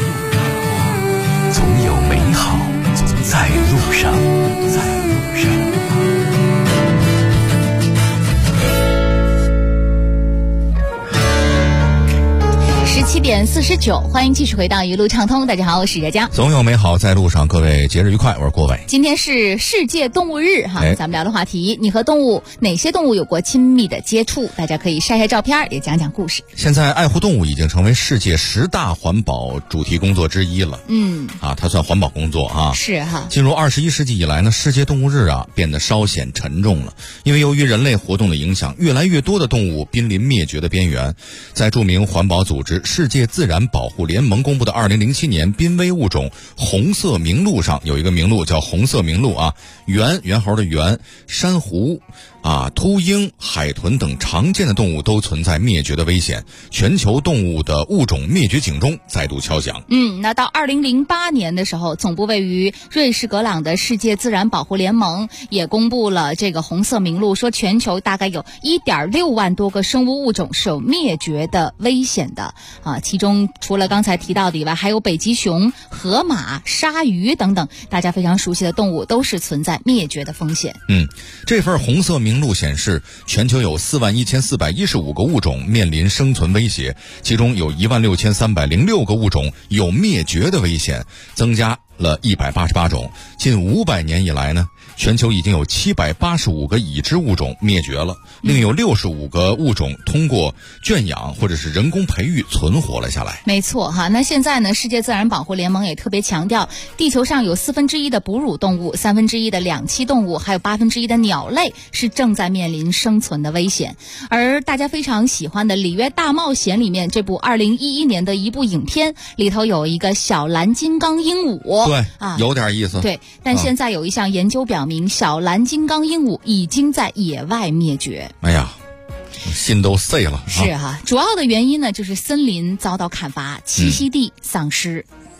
总有美好在路上， 17点49，欢迎继续回到一路畅通。大家好，我是佳佳。 总有美好在路上，各位节日愉快，我是郭伟。 今天是世界动物日哈，咱们聊的话题，你和动物哪些动物有过亲密的接触？大家可以晒晒照片，也讲讲故事。 现在爱护动物已经成为世界10大环保主题工作之一了。它算环保工作啊。 是哈。 进入21世纪以来呢，世界动物日啊变得稍显沉重了，因为由于人类活动的影响，越来越多的动物濒临灭绝的边缘。在著名环保组织世界自然保护联盟公布的2007年濒危物种红色名录上，有一个名录叫红色名录啊，猿猴的猿、珊瑚秃鹰、海豚等常见的动物都存在灭绝的危险，全球动物的物种灭绝警钟再度敲响。 那到2008年的时候，总部位于瑞士格朗的世界自然保护联盟也公布了这个红色名录，说全球大概有1.6万多个生物物种是有灭绝的危险的其中除了刚才提到的以外，还有北极熊、河马、鲨鱼等等大家非常熟悉的动物都是存在灭绝的风险。 这份红色名录显示，全球有41415个物种面临生存威胁，其中有16306个物种有灭绝的危险，增加了188种。近500年以来呢，全球已经有785个已知物种灭绝了，另有65个物种通过圈养或者是人工培育存活了下来。 没错哈，那现在呢，世界自然保护联盟也特别强调，地球上有1/4的哺乳动物、1/3的两栖动物，还有1/8的鸟类是正在面临生存的危险。而大家非常喜欢的《里约大冒险》里面这部2011年的一部影片里头有一个小蓝金刚鹦鹉， 对有点意思。 对，但现在有一项研究表明，小蓝金刚鹦鹉已经在野外灭绝。 哎呀，心都碎了。 是哈，主要的原因呢，就是森林遭到砍伐，栖息地丧失。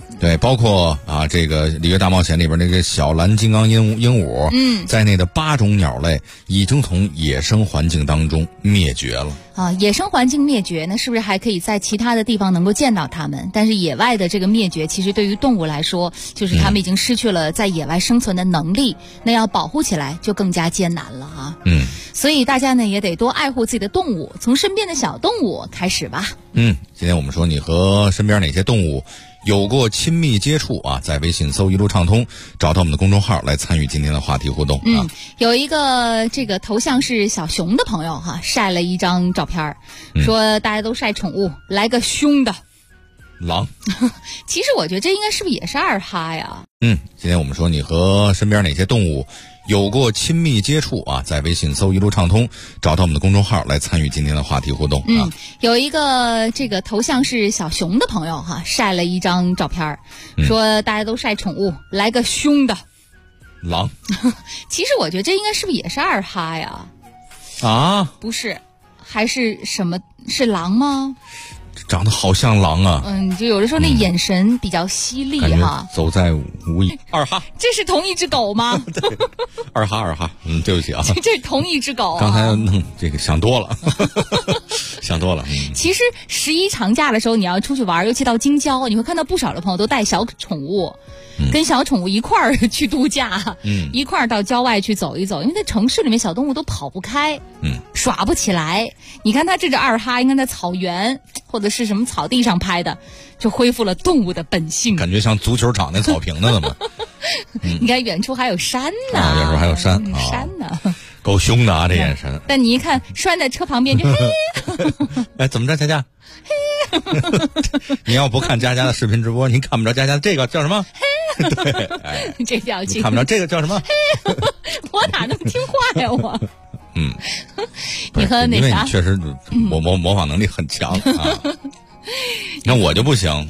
对，包括啊，这个《里约大冒险》里边那个小蓝金刚鹦鹉，在内的8种鸟类已经从野生环境当中灭绝了。 啊，野生环境灭绝，那是不是还可以在其他的地方能够见到它们？但是野外的这个灭绝，其实对于动物来说，就是它们已经失去了在野外生存的能力，那要保护起来就更加艰难了啊。所以大家呢也得多爱护自己的动物，从身边的小动物开始吧。 今天我们说你和身边哪些动物有过亲密接触啊？在微信搜一路畅通，找到我们的公众号来参与今天的话题互动啊。 有一个这个头像是小熊的朋友哈，晒了一张照片，说大家都晒宠物，来个凶的狼。 其实我觉得这应该是不是也是二哈呀？ 今天我们说你和身边哪些动物有过亲密接触啊？在微信搜一路畅通，找到我们的公众号来参与今天的话题互动啊。 有一个这个头像是小熊的朋友哈，晒了一张照片，说大家都晒宠物，来个凶的狼。 其实我觉得这应该是不是也是二哈呀？ 啊， 不是，还是什么？是狼吗？ 长得好像狼啊。 就有的时候那眼神比较犀利哈。 走在无意。二哈， 这是同一只狗吗？ 对，二哈，对不起啊， 这是同一只狗啊。 刚才这个想多了，想多了。 其实11长假的时候，你要出去玩，尤其到京郊，你会看到不少的朋友都带小宠物。跟小宠物一块儿去度假，一块儿到郊外去走一走，因为在城市里面小动物都跑不开，耍不起来。你看它这个二哈应该在草原或者是什么草地上拍的，就恢复了动物的本性， 感觉像足球场那草坪的嘛。 你看远处还有山呢， 远处还有山， 山呢， 够凶的啊，这眼神。 但你一看拴在车旁边就嘿。 哎，怎么着，佳佳？你要不看佳佳的视频直播，你看不着佳佳这个叫什么？对，哎， 这表情你看不着这个叫什么？ 我哪那么听话呀我？你和那啥， 因为你确实模仿能力很强啊。那我就不行。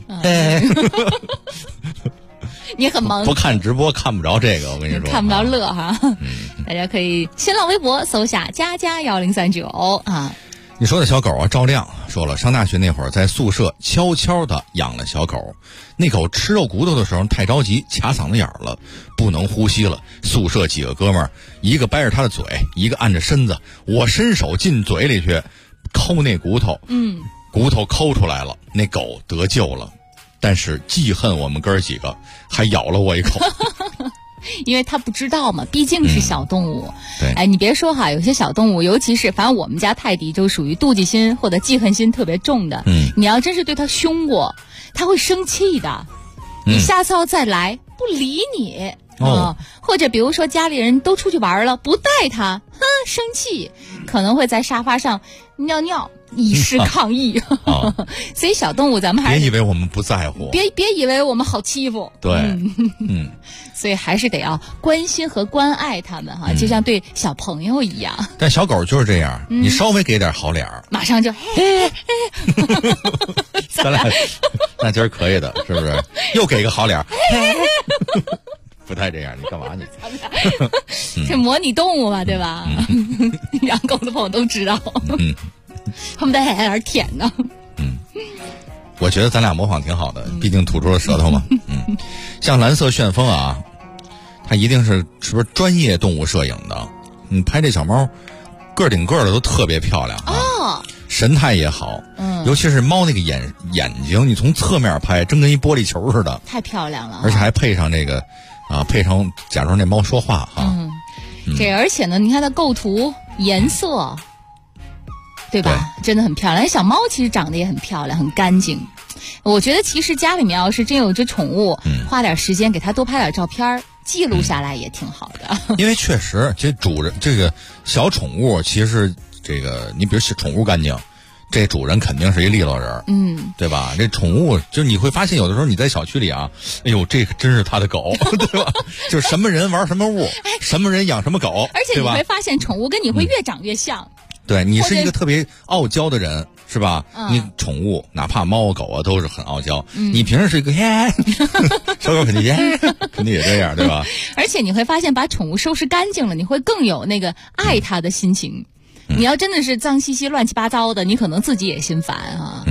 你很萌， 不看直播看不着这个，我跟你说， 看不着乐哈。大家可以新浪微博搜下佳佳1039啊。 你说的小狗啊，赵亮说了，上大学那会儿在宿舍悄悄的养了小狗，那狗吃肉骨头的时候太着急，卡嗓子眼了，不能呼吸了。宿舍几个哥们儿，一个掰着他的嘴，一个按着身子，我伸手进嘴里去抠那骨头，骨头抠出来了，那狗得救了，但是记恨我们哥儿几个，还咬了我一口。 因为他不知道嘛，毕竟是小动物。 对， 哎，你别说哈，有些小动物，尤其是反正我们家泰迪就属于妒忌心或者记恨心特别重的。你要真是对他凶过，他会生气的。你下次要再来，不理你。或者比如说家里人都出去玩了，不带他，生气，可能会在沙发上尿尿，以示抗议。所以小动物咱们还是别以为我们不在乎， 别以为我们好欺负。 对， 所以还是得要关心和关爱他们哈，就像对小朋友一样。 但小狗就是这样，你稍微给点好脸儿， 马上就嘿。 咱俩那今儿可以的，是不是？又给个好脸儿。不太这样，你干嘛你？ 这模拟动物嘛，对吧？养狗的朋友都知道，他们在那舔呢。 我觉得咱俩模仿挺好的，毕竟吐出了舌头嘛。像蓝色旋风啊，它一定是不是专业动物摄影的？你拍这小猫，个顶个的都特别漂亮啊，神态也好。尤其是猫那个眼睛，你从侧面拍，真跟一玻璃球似的， 太漂亮了。 而且还配上这个。配上假装那猫说话哈， 这而且呢，你看它构图、颜色，对吧？真的很漂亮。小猫其实长得也很漂亮，很干净。我觉得其实家里面要是真有只宠物，花点时间给它多拍点照片，记录下来也挺好的。 因为确实，这主人这个小宠物，其实这个你比如宠物干净。这主人肯定是一利落人，对吧？这宠物就是你会发现，有的时候你在小区里啊，哎呦，这个真是他的狗，对吧？就是什么人玩什么物，什么人养什么狗， 而且你会发现，宠物跟你会越长越像。 对，你是一个特别傲娇的人，是吧？你宠物哪怕猫狗啊，都是很傲娇。你平时是一个小狗肯定肯定也这样，对吧？ 而且你会发现，把宠物收拾干净了，你会更有那个爱它的心情。你要真的是脏兮兮乱七八糟的，你可能自己也心烦啊。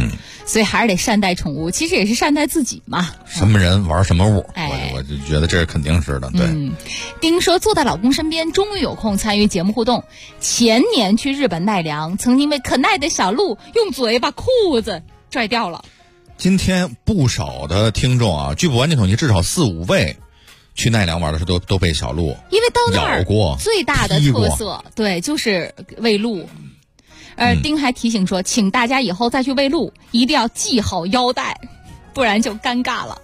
所以还是得善待宠物，其实也是善待自己嘛。 什么人玩什么物， 哎， 我就觉得这是肯定是的。对， 丁说坐在老公身边，终于有空参与节目互动。前年去日本奈良，曾经被可爱的小鹿用嘴把裤子拽掉了。 今天不少的听众啊，据不完全统计，至少4-5位去奈良玩的时候都被小鹿因为到那儿咬过， 最大的特色对就是喂鹿。丁还提醒说，请大家以后再去喂鹿一定要系好腰带，不然就尴尬了。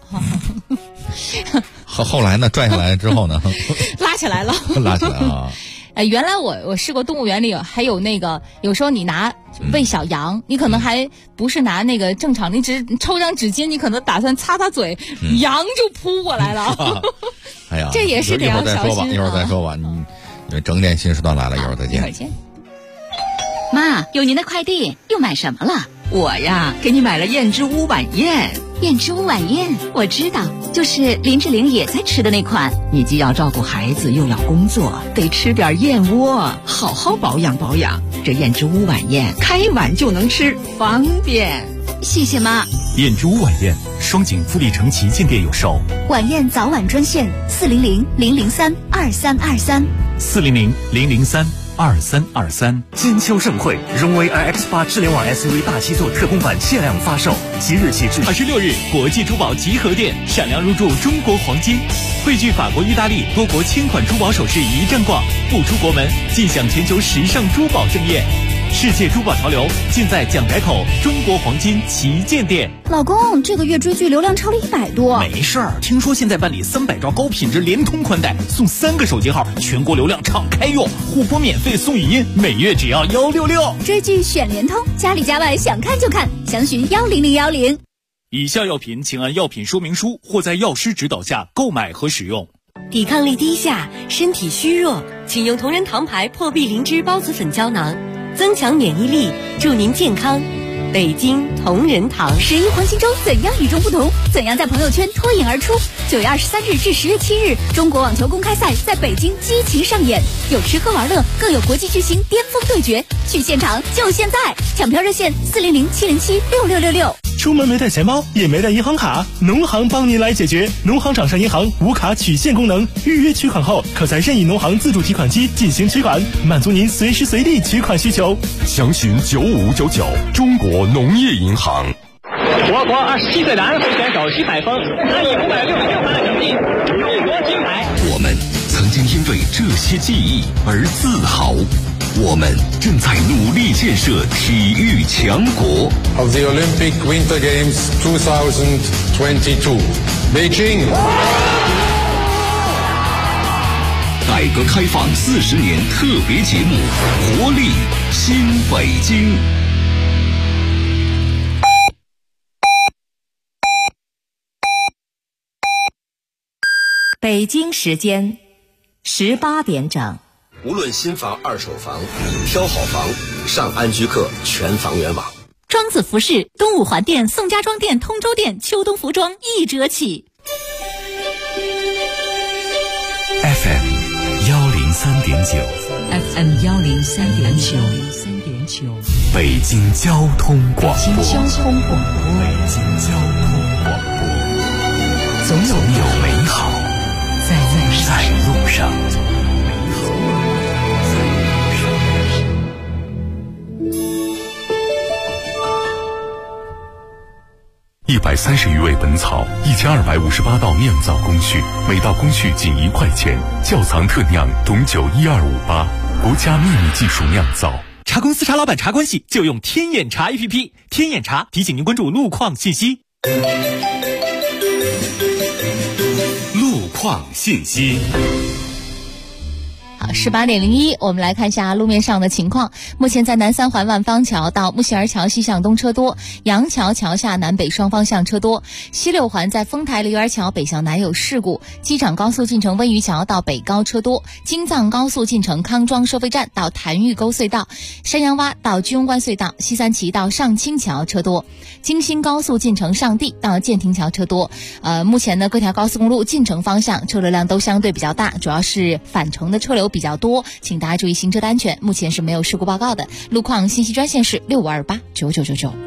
后来呢，拽下来之后呢， 拉起来了， 拉起来啊。 原来我试过动物园里还有那个，有时候你拿喂小羊，你可能还不是拿那个正常，你只抽张纸巾，你可能打算擦擦嘴，羊就扑过来了。 哎呀， 这也是得要小心。 一会儿再说吧，你整点新时段来了，一会儿再见。 一会儿见。 妈，有您的快递，又买什么了？我呀，给你买了燕之屋晚宴。 燕之屋晚宴，我知道，就是林志玲也在吃的那款。 你既要照顾孩子，又要工作，得吃点燕窝，好好保养保养。这燕之屋晚宴，开碗就能吃，方便。 谢谢妈。 燕之屋晚宴，双井富力城旗舰店有售。 晚宴早晚专线 400-003-2323，400-003-2323。金秋盛会，荣威 iX8 智联网 SUV 大七座特供版限量发售，即日起至 26日，国际珠宝集合店闪亮入驻中国黄金，汇聚法国、意大利多国千款珠宝首饰一站逛，不出国门尽享全球时尚珠宝盛宴。世界珠宝潮流尽在蒋改口中国黄金旗舰店。 老公，这个月追剧流量超了100多。 没事儿，听说现在办理300兆高品质联通宽带，送3个手机号，全国流量敞开用，互播免费送语音，每月只要166。 追剧选联通，家里家外想看就看，详询10010。 以下药品请按药品说明书或在药师指导下购买和使用。 抵抗力低下，身体虚弱，请用同仁堂牌破壁灵芝孢子粉胶囊，增强免疫力，助您健康。北京同仁堂。 11黄金周怎样与众不同？怎样在朋友圈脱颖而出？9月23日至10月7日，中国网球公开赛在北京激情上演，有吃喝玩乐，更有国际巨星巅峰对决。去现场就现在！抢票热线400-707-6666。 出门没带钱包，也没带银行卡，农行帮您来解决。农行掌上银行无卡取现功能，预约取款后，可在任意农行自助提款机进行取款，满足您随时随地取款需求。 详询9599，中国农业银行。 我国27岁男会选手徐海峰拿以566分的成绩荣获金牌。 我们曾经因为这些记忆而自豪。我们正在努力建设体育强国。 Of the Olympic Winter Games 2022, Beijing. 改革开放40年特别节目，活力新北京。 北京时间18点整。 无论新房、二手房，挑好房，上安居客全房源网。 庄子服饰东五环店、宋家庄店、通州店秋冬服装1折起。 FM 103.9 FM 103.9 北京交通广播。 北京交通广播，总有美好在路上。 130余味本草，1258道酿造工序，每道工序仅1块钱。窖藏特酿董酒12588，国家秘密技术酿造。 茶公司茶老板茶关系就用天眼茶 APP， 天眼茶提醒您关注路况信息。 路况信息。 好，18点01，我们来看一下路面上的情况。目前在南三环万方桥到木樨儿桥西向东车多，杨桥桥下南北双方向车多。西六环在丰台梨园桥北向南有事故，机场高速进城温榆桥到北高车多，京藏高速进城康庄收费站到潭峪沟隧道，山羊洼到居庸关隧道，西三旗到上清桥车多，京新高速进城上地到建亭桥车多。目前呢，各条高速公路进城方向车流量都相对比较大，主要是返程的车流比较多，请大家注意行车的安全。目前是没有事故报告的。路况信息专线是65289999。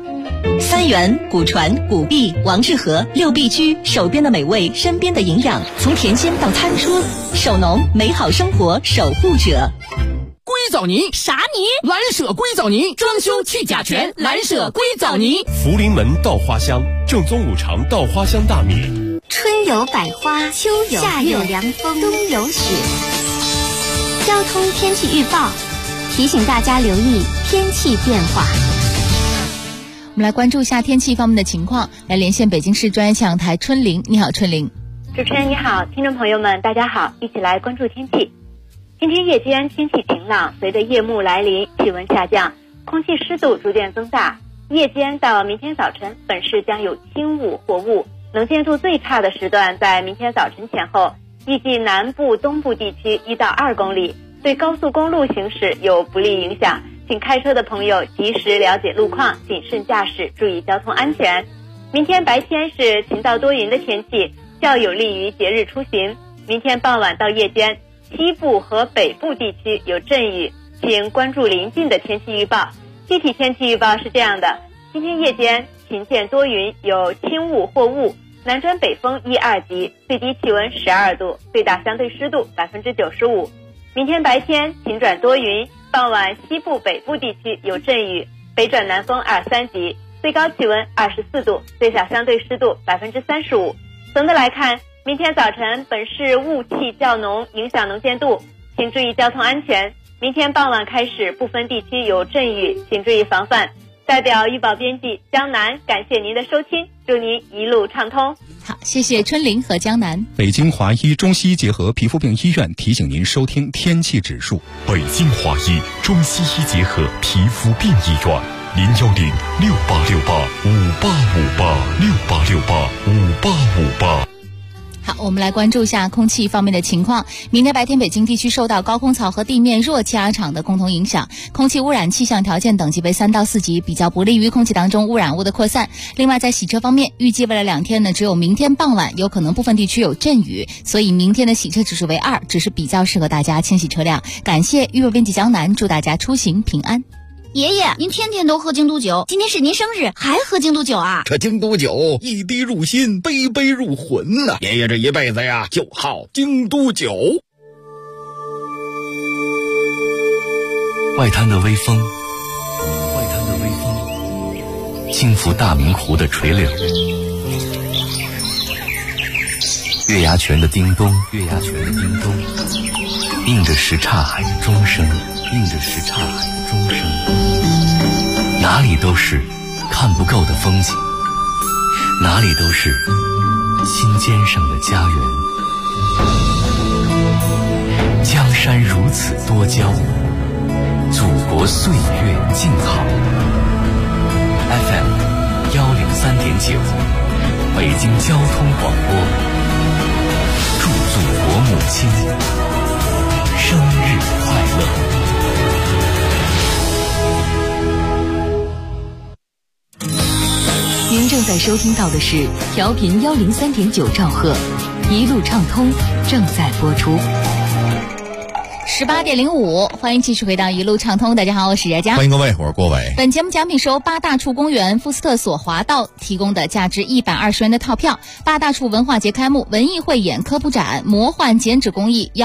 三元、古传、古碧、王致和6必居，手边的美味，身边的营养，从甜鲜到餐桌，手农美好生活守护者。 硅藻泥啥泥？ 蓝舍硅藻泥，装修去甲醛，蓝舍硅藻泥。 福临门稻花香，正宗五常稻花香大米。 春有百花，秋有夏有凉风，冬有雪。交通天气预报提醒大家留意天气变化。 我们来关注一下天气方面的情况，来连线北京市专业气象台春玲。你好，春玲。 主持人你好，听众朋友们大家好，一起来关注天气。今天夜间天气晴朗，随着夜幕来临，气温下降，空气湿度逐渐增大。夜间到明天早晨，本市将有轻雾或雾，能见度最差的时段在明天早晨前后，预计南部、东部地区1到2公里，对高速公路行驶有不利影响。请开车的朋友及时了解路况，谨慎驾驶，注意交通安全。明天白天是晴到多云的天气，较有利于节日出行。明天傍晚到夜间，西部和北部地区有阵雨，请关注临近的天气预报。具体天气预报是这样的：今天夜间晴见多云，有轻雾或雾，南转北风1、2级，最低气温12度，最大相对湿度95%。明天白天晴转多云，傍晚西部北部地区有阵雨，北转南风2、3级，最高气温24度，最小相对湿度35%。总的来看，明天早晨本市雾气较浓，影响能见度，请注意交通安全。明天傍晚开始，部分地区有阵雨，请注意防范。代表预报编辑江南，感谢您的收听，祝您一路畅通。 好，谢谢春玲和江南。 北京华医中西医结合皮肤病医院提醒您收听天气指数。 北京华医中西医结合皮肤病医院，0106868585858，68685858。 好，我们来关注一下空气方面的情况。明天白天北京地区受到高空槽和地面弱气压场的共同影响，空气污染气象条件等级为3到4级，比较不利于空气当中污染物的扩散。另外在洗车方面，预计未来2天呢，只有明天傍晚有可能部分地区有阵雨，所以明天的洗车指数为2，只是比较适合大家清洗车辆。感谢预报编辑江南，祝大家出行平安。 爷爷，您天天都喝京都酒，今天是您生日还喝京都酒啊？ 这京都酒一滴入心，杯杯入魂呐！爷爷这一辈子呀，就好京都酒。 外滩的微风，轻拂大明湖的垂柳，月牙泉的叮咚，映着什刹海的钟声，哪里都是看不够的风景，哪里都是心尖上的家园。江山如此多娇，祖国岁月静好。FM 103.9，北京交通广播，祝祖国母亲生日快乐。 您正在收听到的是调频103.9兆赫，一路畅通正在播出。 18点05，欢迎继续回到一路畅通。大家好，我是佳佳。 欢迎各位，我是郭伟。 本节目奖品是由八大处公园福斯特索华道提供的价值120元的套票。八大处文化节开幕，文艺汇演、科普展、魔幻剪纸工艺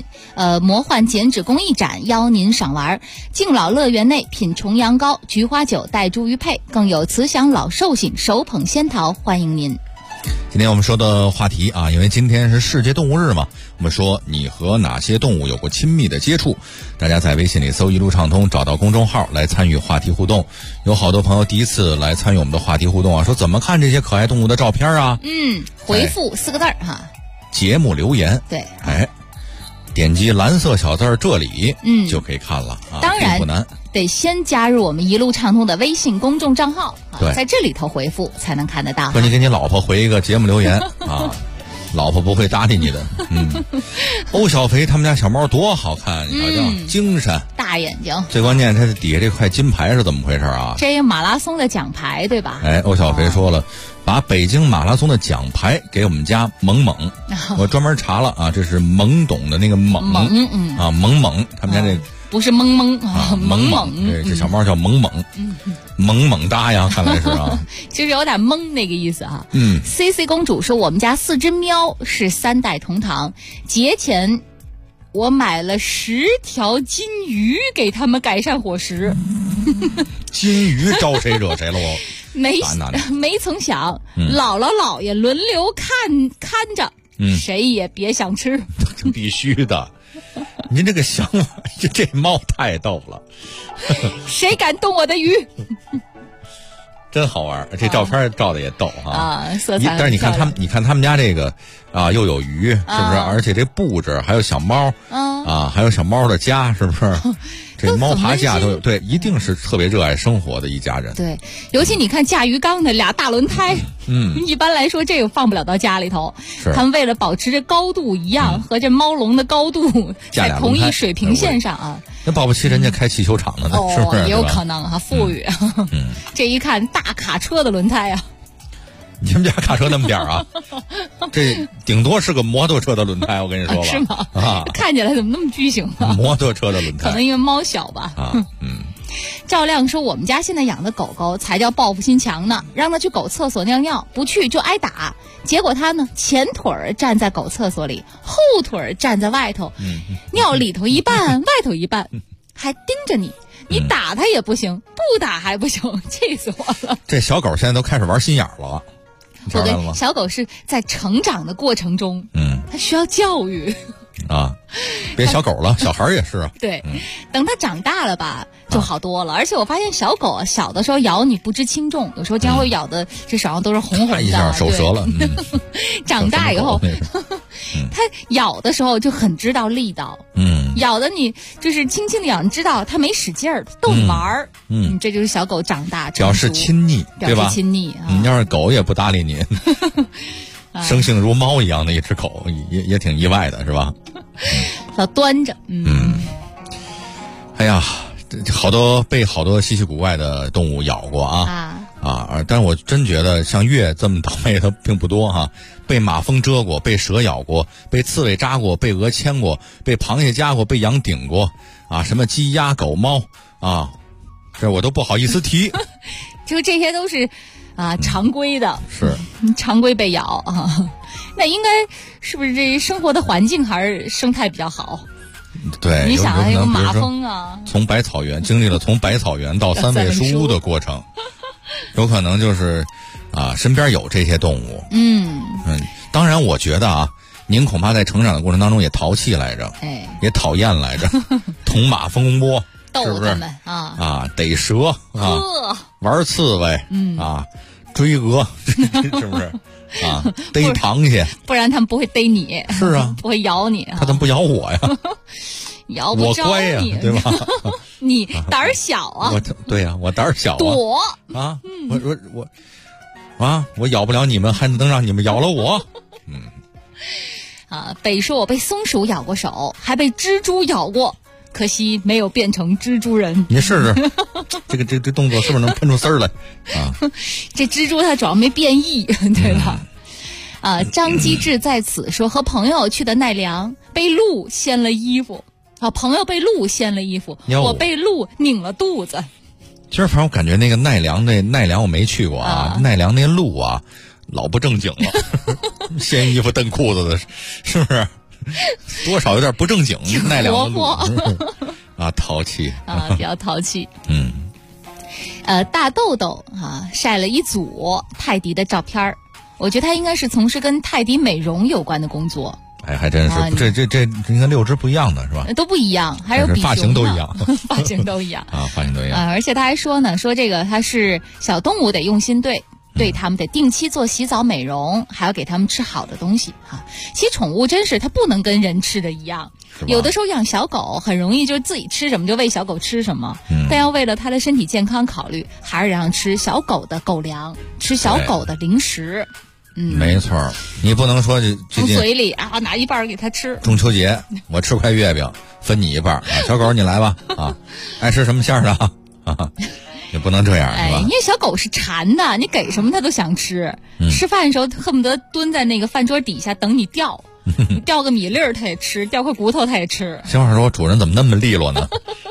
展邀您赏玩。敬老乐园内品重阳糕、菊花酒带茱萸配，更有慈祥老寿星手捧仙桃欢迎您。 今天我们说的话题啊，因为今天是世界动物日嘛，我们说你和哪些动物有过亲密的接触？大家在微信里搜一路畅通，找到公众号来参与话题互动。有好多朋友第一次来参与我们的话题互动啊，说怎么看这些可爱动物的照片啊？ 回复4个字哈， 节目留言。 对， 点击蓝色小字这里，就可以看了啊。 当然并不难， 得先加入我们一路畅通的微信公众账号， 对， 在这里头回复才能看得到。 说你给你老婆回一个节目留言啊，老婆不会搭理你的。欧小肥他们家小猫多好看，你瞧瞧，精神， 大眼睛。 最关键，它底下这块金牌是怎么回事啊？ 这马拉松的奖牌对吧？ 欧小肥说了，把北京马拉松的奖牌给我们家萌萌。我专门查了啊，这是懵懂的那个懵啊，萌萌，他们家这不是萌萌啊，萌萌。 这小猫叫萌萌，萌萌哒呀，看来是啊， 就是有点萌那个意思哈。CC 公主说我们家4只喵是3代同堂，节前我买了10条金鱼给他们改善伙食。 金鱼招谁惹谁了我？ 没曾想，姥姥姥爷轮流看着，谁也别想吃。 必须的，您这个想法，这猫太逗了。 谁敢动我的鱼？ 真好玩，这照片照的也逗色彩。 但是你看他们家这个啊，又有鱼，是不是？而且这布置还有小猫，还有小猫的家，是不是？这猫爬架都有，对，一定是特别热爱生活的一家人。 对，尤其你看架鱼缸的俩大轮胎，一般来说这个放不了到家里头。他们为了保持这高度一样，和这猫笼的高度在同一水平线上啊。 那保不齐人家开气球场的呢，是不是？ 也有可能哈，富裕。这一看大卡车的轮胎啊。 你们家卡车那么点儿啊？这顶多是个摩托车的轮胎，我跟你说吧。 是吗？看起来怎么那么巨型啊？ 摩托车的轮胎， 可能因为猫小吧。赵亮说我们家现在养的狗狗才叫报复心强呢，让它去狗厕所尿尿，不去就挨打。结果它呢，前腿站在狗厕所里，后腿站在外头，尿里头一半，外头一半，还盯着你。你打它也不行，不打还不行，气死我了。 这小狗现在都开始玩心眼了。 不对，小狗是在成长的过程中，它需要教育啊。别小狗了，小孩也是啊。 对，等它长大了吧，就好多了。而且我发现小狗啊，小的时候咬你不知轻重，有时候将会咬的这手上都是红红的， 一下手折了。 长大以后，它咬的时候就很知道力道。咬的你就是轻轻的咬，你知道它没使劲儿，逗你玩儿。这就是小狗长大表示亲昵，对吧？ 表示亲昵啊。 你要是狗也不搭理你，生性如猫一样的一只狗，也挺意外的，是吧？ 老端着， 哎呀，好多被好多稀奇古怪的动物咬过但是我真觉得像月这么倒霉的并不多哈。被马蜂蛰过，被蛇咬过，被刺猬扎过，被鹅牵过，被螃蟹夹过，被羊顶过什么鸡鸭狗猫这我都不好意思提。 就这些都是常规的， 是常规被咬那应该是不是这生活的环境还是生态比较好？ 对， 你想还有马蜂从百草园经历了从百草园到三味书屋的过程，有可能就是身边有这些动物。当然我觉得您恐怕在成长的过程当中也淘气来着，也讨厌来着，捅马蜂窝， 逗他们逮蛇玩刺猬追鹅，是不是逮螃蟹？ 不然他们不会逮你， 是啊， 不会咬你。 他怎么不咬我呀？ 咬不着你， 我乖呀，对吧？ 你胆儿小啊！ 对呀，我胆儿小躲我咬不了你们，还能让你们咬了我？ 北说我被松鼠咬过手，还被蜘蛛咬过，可惜没有变成蜘蛛人。 你试试，这动作是不是能喷出丝儿来这蜘蛛它主要没变异，对吧？张机智在此说和朋友去的奈良，被鹿掀了衣服。朋友被鹿掀了衣服，我被鹿拧了肚子。 其实反正我感觉那个奈良我没去过奈良那鹿老不正经了，掀衣服蹬裤子的，是不是？多少有点不正经。奈良的鹿淘气比较淘气。大豆豆晒了一组泰迪的照片，我觉得他应该是从事跟泰迪美容有关的工作。 还真是，这应该6只不一样的是吧？ 都不一样，还有比发型都一样， 发型都一样发型都一样而且他还说呢，说这个他是小动物得用心对他们得定期做洗澡美容，还要给他们吃好的东西其实宠物真是它不能跟人吃的一样，有的时候养小狗很容易就自己吃什么就喂小狗吃什么，但要为了它的身体健康考虑，还是让吃小狗的狗粮，吃小狗的零食。 没错，你不能说从嘴里拿一半给它吃。 中秋节我吃块月饼，分你一半小狗你来吧爱吃什么馅的也不能这样是吧？ 因为小狗是馋的，你给什么它都想吃。吃饭的时候恨不得蹲在那个饭桌底下等你掉，你掉个米粒儿它也吃，掉块骨头它也吃。 闲话说，主人怎么那么利落呢？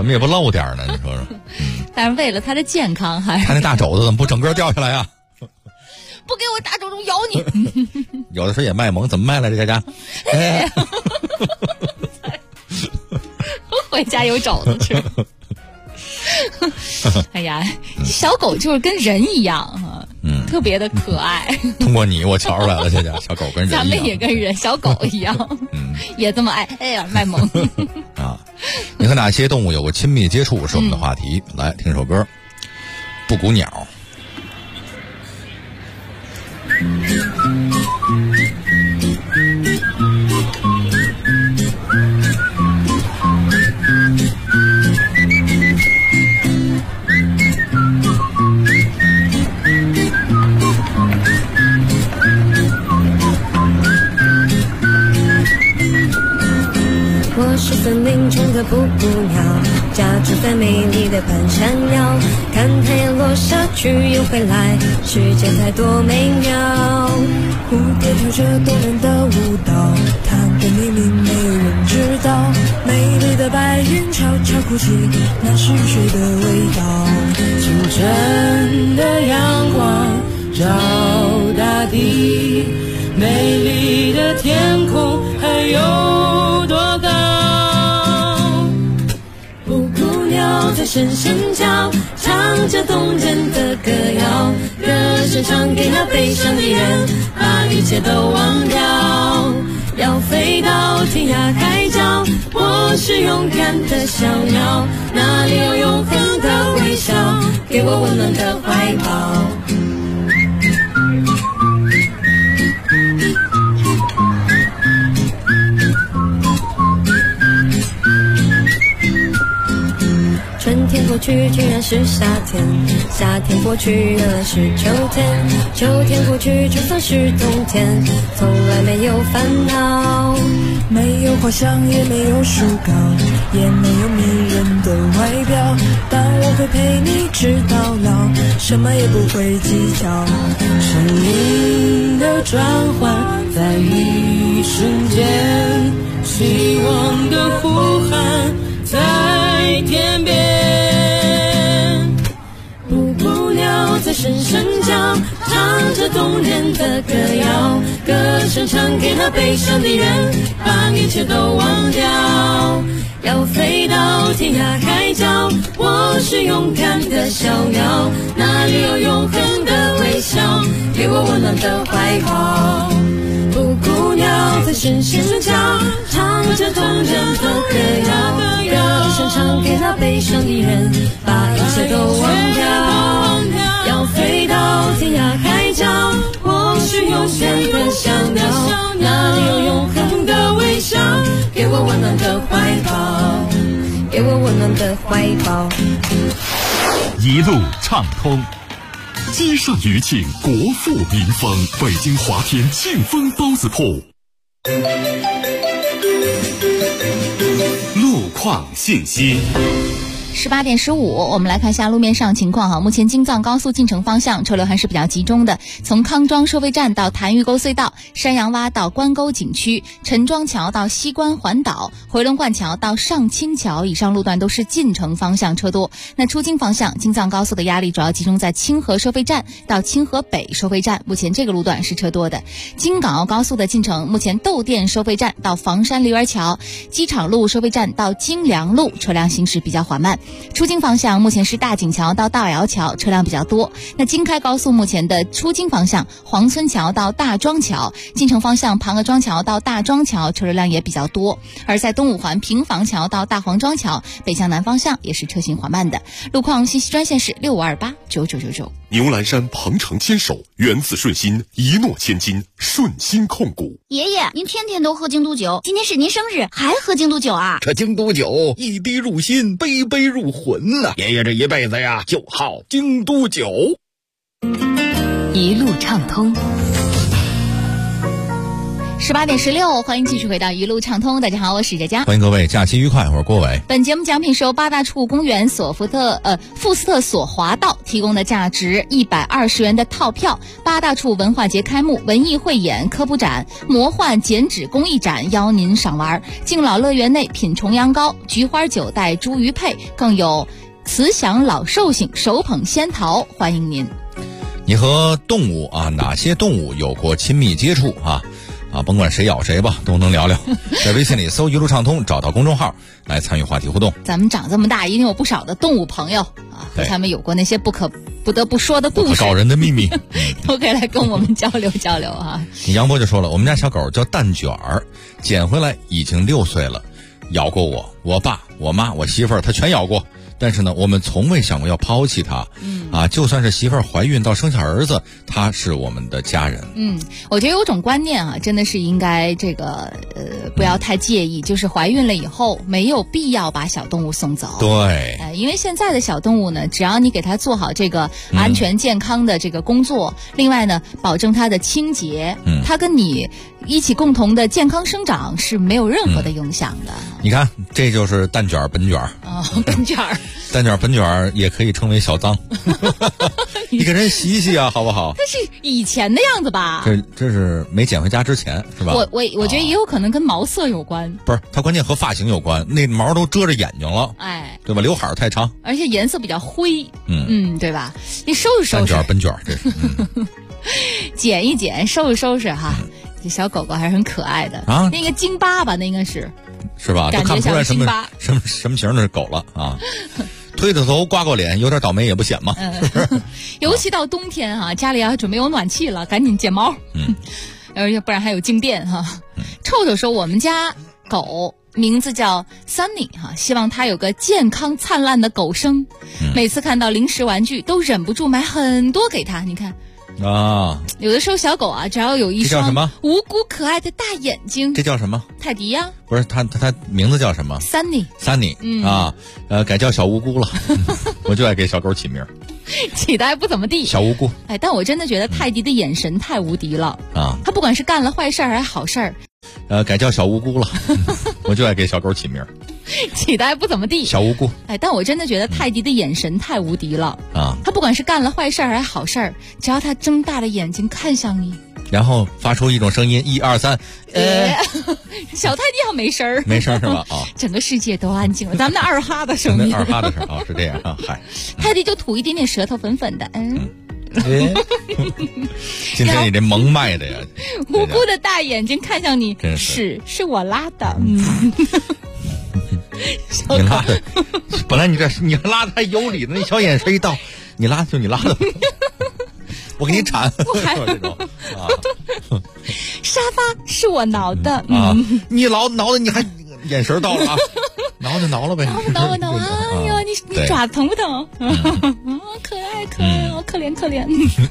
怎么也不露点呢？你说说。 但是为了他的健康，还是他那大肘子怎么不整个掉下来啊？ 不给我大肘子咬你！ 有的时候也卖萌，怎么卖来着？佳佳， 回家有肘子吃。哎呀，小狗就是跟人一样啊，特别的可爱。 通过你，我瞧出来了，佳佳，小狗跟人一样， 咱们也跟人小狗一样，也这么爱，哎呀，卖萌啊！你和哪些动物有过亲密接触是我们的话题。来听首歌，布谷鸟。 我是森林中的布谷鸟，家住在美丽的半山腰，看太阳落下去又回来，世界太多美妙。蝴蝶跳着动人的舞蹈，它的秘密没有人知道，美丽的白云悄悄哭泣，那是水的味道。清晨的阳光照大地，美丽的天空还有多高？布谷鸟在声声叫，唱着动人的歌谣，歌声唱给那悲伤的人，把一切都忘掉，要飞到天涯海角。我是勇敢的小鸟，那里有永恒的微笑，给我温暖的怀抱。春天过去居然是夏天，夏天过去原来是秋天，秋天过去就算是冬天，从来没有烦恼。没有花香也没有树高，也没有迷人的外表，但我会陪你直到老，什么也不会计较。生命的转换在一瞬间，希望的呼喊在天边。布谷鸟在声声叫，唱着动人的歌谣，歌声唱给那悲伤的人，把一切都忘掉，要飞到天涯海角。我是勇敢的小鸟，那里有永恒的微笑，给我温暖的怀抱。布谷鸟在声声叫，唱着动人的歌谣，歌声唱给那悲伤的人，把一切都忘掉，要飞到天涯海角。我是勇敢的小鸟，那里有永恒的微笑，给我温暖的怀抱，给我温暖的怀抱。 一路畅通，积善余庆，国富民丰。北京华天庆丰包子铺。 路况信息。 18点15，我们来看一下路面上情况哈。目前京藏高速进城方向车流还是比较集中的，从康庄收费站到潭峪沟隧道，山羊洼到关沟景区，陈庄桥到西关环岛，回龙观桥到上清桥，以上路段都是进城方向车多。那出京方向，京藏高速的压力主要集中在清河收费站到清河北收费站，目前这个路段是车多的。京港澳高速的进程，目前窦店收费站到房山梨园桥，机场路收费站到京良路车辆行驶比较缓慢。出京方向，目前是大井桥到大窑桥车辆比较多。那京开高速目前的出京方向，黄村桥到大庄桥，进城方向庞各庄桥到大庄桥车流量也比较多。而在东五环平房桥到大黄庄桥北向南方向也是车行缓慢的。路况信息专线是65289999。 牛栏山鹏程牵手，源自顺心，一诺千金，顺心控股。 爷爷，您天天都喝京都酒，今天是您生日，还喝京都酒啊？ 这京都酒一滴入心，杯杯入魂呐！爷爷这一辈子呀，就好京都酒。 一路畅通。 18:16，欢迎继续回到一路畅通。大家好，我是佳佳， 欢迎各位，假期愉快，我是郭伟。 本节目奖品是由八大处公园富斯特索华道提供的价值120元的套票。八大处文化节开幕，文艺汇演、科普展、魔幻剪纸工艺展邀您赏玩。敬老乐园内品重阳糕、菊花酒带猪鱼配，更有慈祥老寿星手捧仙桃，欢迎您。 你和动物啊，哪些动物有过亲密接触啊？甭管谁咬谁吧，都能聊聊。在微信里搜一路畅通，找到公众号来参与话题互动。 咱们长这么大，一定有不少的动物朋友啊，和他们有过那些不得不说的故事， 告人的秘密， 都可以来跟我们交流交流啊。 杨波就说了，我们家小狗叫蛋卷儿，捡回来已经6岁了，咬过我爸、我妈、我媳妇儿，它全咬过。但是呢，我们从未想过要抛弃它。就算是媳妇儿怀孕到生下儿子，它是我们的家人。 我觉得有种观念啊，真的是应该不要太介意，就是怀孕了以后没有必要把小动物送走。 对， 因为现在的小动物呢，只要你给它做好这个安全健康的这个工作，另外呢，保证它的清洁，它跟你一起共同的健康生长是没有任何的影响的。 你看，这就是蛋卷本卷本卷蛋卷本卷也可以称为小脏。你给人洗洗啊，好不好？ 但是以前的样子吧， 这是没捡回家之前，是吧？ 我觉得也有可能跟毛色有关。 不是，它关键和发型有关，那毛都遮着眼睛了，对吧？刘海太长， 而且颜色比较灰，对吧？你收拾收拾， 蛋卷本卷这是， 剪一剪，收拾收拾哈。这小狗狗还是很可爱的啊，那个京巴吧，那应该是吧？都看不出来什么型的狗了啊。推着头刮过脸，有点倒霉也不显嘛。 尤其到冬天哈，家里要准备有暖气了，赶紧剪毛。要不然还有静电哈。臭臭说我们家狗名字叫 Sunny 哈，希望它有个健康灿烂的狗生。每次看到零食玩具都忍不住买很多给它，你看。有的时候小狗啊，只要有一双无辜可爱的大眼睛， 这叫什么？ 泰迪呀？ 不是，它名字叫什么 ？Sunny 啊，改叫小无辜了。我就爱给小狗起名， 起的还不怎么地。 小无辜。 但我真的觉得泰迪的眼神太无敌了啊！他不管是干了坏事还是好事儿， 改叫小无辜了。我就爱给小狗起名。 起的还不怎么地， 小无辜。 但我真的觉得泰迪的眼神太无敌了啊！他不管是干了坏事还是好事儿，只要他睁大了眼睛看向你， 然后发出一种声音，1、2、3， 小泰迪好没声儿， 没声是吧？ 整个世界都安静了，咱们的二哈的声音， 二哈的声啊，是这样啊，嗨， 泰迪就吐一点点舌头，粉粉的， 今天你这蒙卖的呀， 无辜的大眼睛看向你，是我拉的， 你拉的，本来你拉的还有理呢，那小眼神一到，你拉就你拉的，我给你铲，这种啊， 沙发是我挠的啊，你挠的你还眼神到了啊，挠就挠了呗， 挠啊，哎呦，你爪子疼不疼？可爱哦，可怜，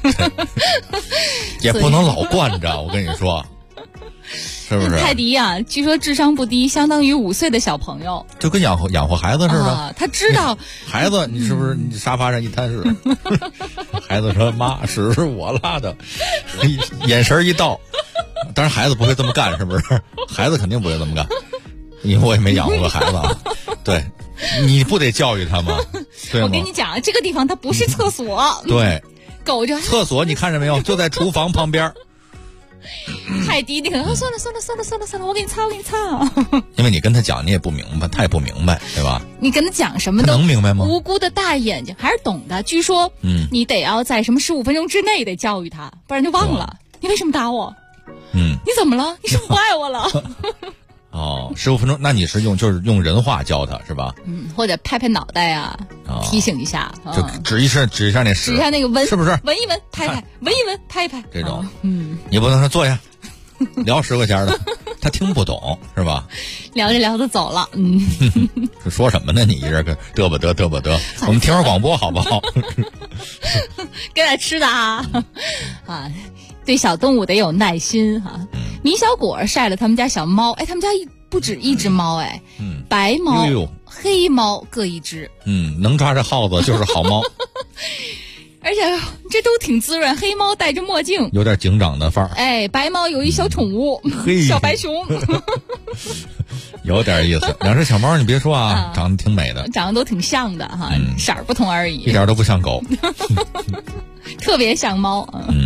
也不能老惯着，我跟你说。是不是泰迪呀？据说智商不低，相当于5岁的小朋友， 就跟养活孩子似的。 他知道孩子，你是不是你沙发上一摊是？孩子说：“妈，屎是我拉的。”眼神一到，当然孩子不会这么干，是不是？孩子肯定不会这么干，因为我也没养活过孩子啊。对，你不得教育他吗？对吗？ 我跟你讲，这个地方它不是厕所。 对， 狗就厕所，你看着没有？就在厨房旁边。 泰迪，你可能算了，我给你擦。 因为你跟他讲，你也不明白，他也不明白，对吧？ 你跟他讲什么都能明白吗？ 无辜的大眼睛还是懂的。据说，你得要在什么15分钟之内得教育他，不然就忘了。你为什么打我？你怎么了？你是不是不爱我了 ？15分钟，那你是用人话教他是吧？ 或者拍拍脑袋啊，提醒一下， 就指一下那屎， 指一下那个闻， 是不是？ 闻一闻，拍拍，闻一闻，拍一拍， 这种，你不能说坐下，聊10块钱的，他听不懂是吧？ 聊着聊着走了， 说什么呢？你这个嘚吧嘚，我们听会儿广播好不好？ 给点吃的啊！对小动物得有耐心哈。米小果晒了他们家小猫，他们家不止一只猫白猫、黑猫各一只。 能抓着耗子就是好猫。 而而且这都挺滋润。黑猫戴着墨镜， 有点警长的范儿。 哎，白猫有一小宠物，小白熊， 有点意思。两只小猫，你别说啊，长得挺美的， 长得都挺像的哈，色儿不同而已， 一点都不像狗， 特别像猫。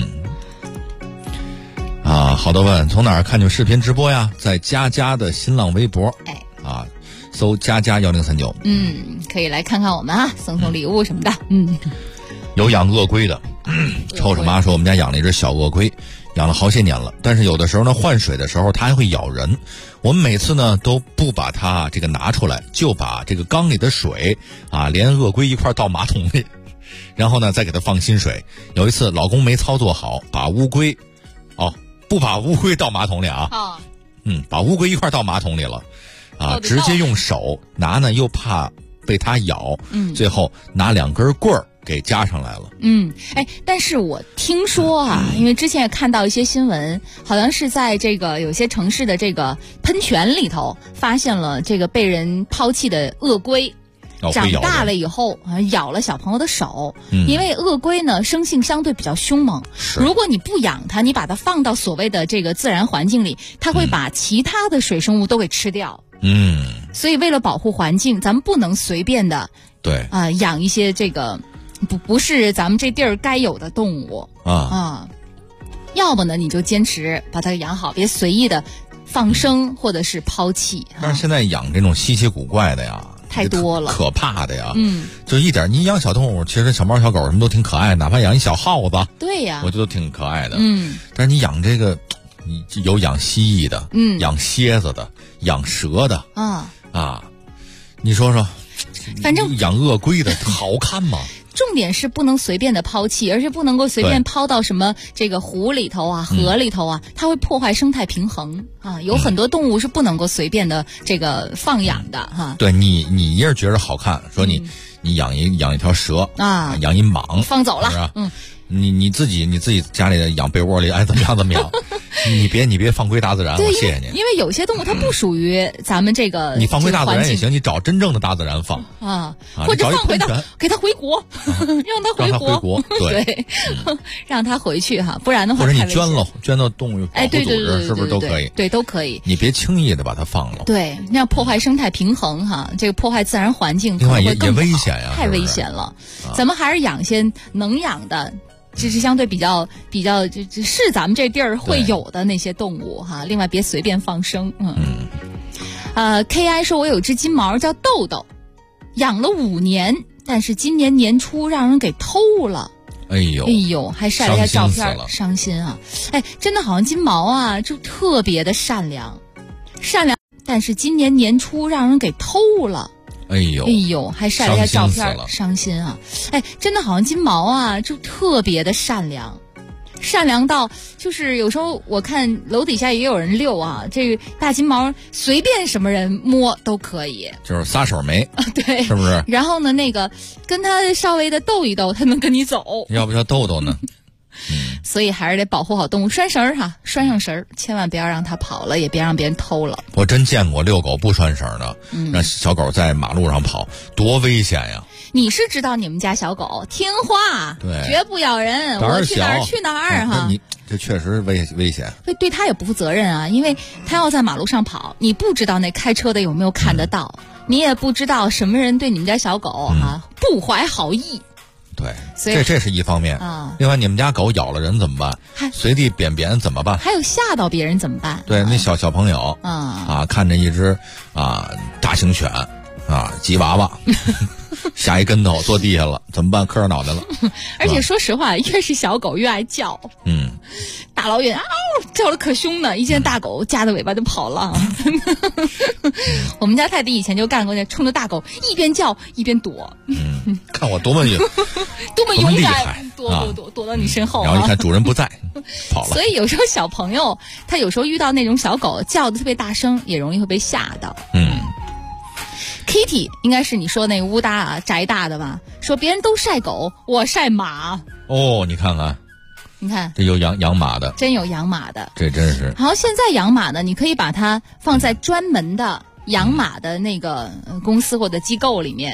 好的问，从哪儿看见视频直播呀？在佳佳的新浪微博，搜佳佳1039， 可以来看看我们啊，送礼物什么的。 有养鳄龟的，臭臭妈说我们家养了一只小鳄龟，养了好些年了，但是有的时候呢，换水的时候它还会咬人。我们每次呢都不把它这个拿出来，就把这个缸里的水连鳄龟一块倒马桶里，然后呢再给它放新水。有一次老公没操作好，把乌龟不把乌龟倒马桶里把乌龟一块倒马桶里了直接用手拿呢，又怕被它咬，最后拿2根棍儿给夹上来了。 但是我听说因为之前也看到一些新闻，好像是在这个有些城市的这个喷泉里头发现了这个被人抛弃的鳄龟。长大了以后咬了小朋友的手，因为鳄龟呢生性相对比较凶猛，如果你不养它，你把它放到所谓的这个自然环境里，它会把其他的水生物都给吃掉。所以为了保护环境，咱们不能随便的养一些这个不是咱们这地儿该有的动物要不呢你就坚持把它养好，别随意的放生或者是抛弃。 但是现在养这种稀奇古怪的呀太多了， 可怕的呀！就一点，你养小动物，其实小猫小狗什么都挺可爱的，哪怕养一小耗子， 对呀， 我觉得都挺可爱的。但是你养这个，你有养蜥蜴的，养蝎子的，养蛇的，你说说， 反正养鳄龟的好看吗？ 重点是不能随便的抛弃，而且不能够随便抛到什么这个湖里头河里头它会破坏生态平衡有很多动物是不能够随便的这个放养的对你也是觉得好看，说你养一条蛇养一蟒放走了， 你自己家里养被窝里爱怎么样怎么样，你别放归大自然，我谢谢你。因为有些动物它不属于咱们这个， 你放归大自然也行，你找真正的大自然放或者放回到给它回国，让它回国， 对， 让它回去不然的话， 或者你捐到动物保护组织，是不是都可以？ 对，都可以。 你别轻易的把它放了， 对，那样破坏生态平衡这个破坏自然环境， 另外也危险呀， 太危险了。咱们还是养些能养的。这是相对比较是咱们这地儿会有的那些动物另外别随便放生。KI 说我有只金毛叫豆豆，养了5年，但是今年年初让人给偷了。哎呦，还晒了一下照片，伤心啊！真的好像金毛就特别的善良，但是今年年初让人给偷了。哎呦，还晒了一下照片，伤心啊！真的好像金毛就特别的善良到就是有时候我看楼底下也有人遛这个大金毛随便什么人摸都可以， 就是撒手没对， 是不是？ 然后呢，那个跟他稍微的斗一斗，他能跟你走， 要不叫斗斗呢？ 所以还是得保护好动物，拴上绳，千万不要让它跑了，也别让别人偷了。 我真见过遛狗不拴绳的，让小狗在马路上跑，多危险呀！ 你是知道你们家小狗听话， 对， 绝不咬人，我去哪儿去哪儿你这确实危险， 对它也不负责任因为它要在马路上跑，你不知道那开车的有没有看得到，你也不知道什么人对你们家小狗不怀好意。 对，这是一方面另外你们家狗咬了人怎么办？随地便怎么办？ 还有吓到别人怎么办？ 对，那小朋友看着一只大型犬吉娃娃下一跟头坐地下了，怎么办？磕着脑袋了。 而且说实话，越是小狗越爱叫。大老远叫了可凶呢，一见大狗夹着尾巴就跑了。我们家泰迪以前就干过，冲着大狗一边叫一边躲。 看我多么勇敢，躲到你身后。 然后一看主人不在，跑了。 所以有时候小朋友他有时候遇到那种小狗叫的特别大声，也容易会被吓到。Kitty 应该是你说那个乌达宅大的吧？说别人都晒狗，我晒马。 你看看。 你看， 这有养马的， 真有养马的， 这真是。 好，现在养马呢，你可以把它放在专门的养马的那个公司或者机构里面，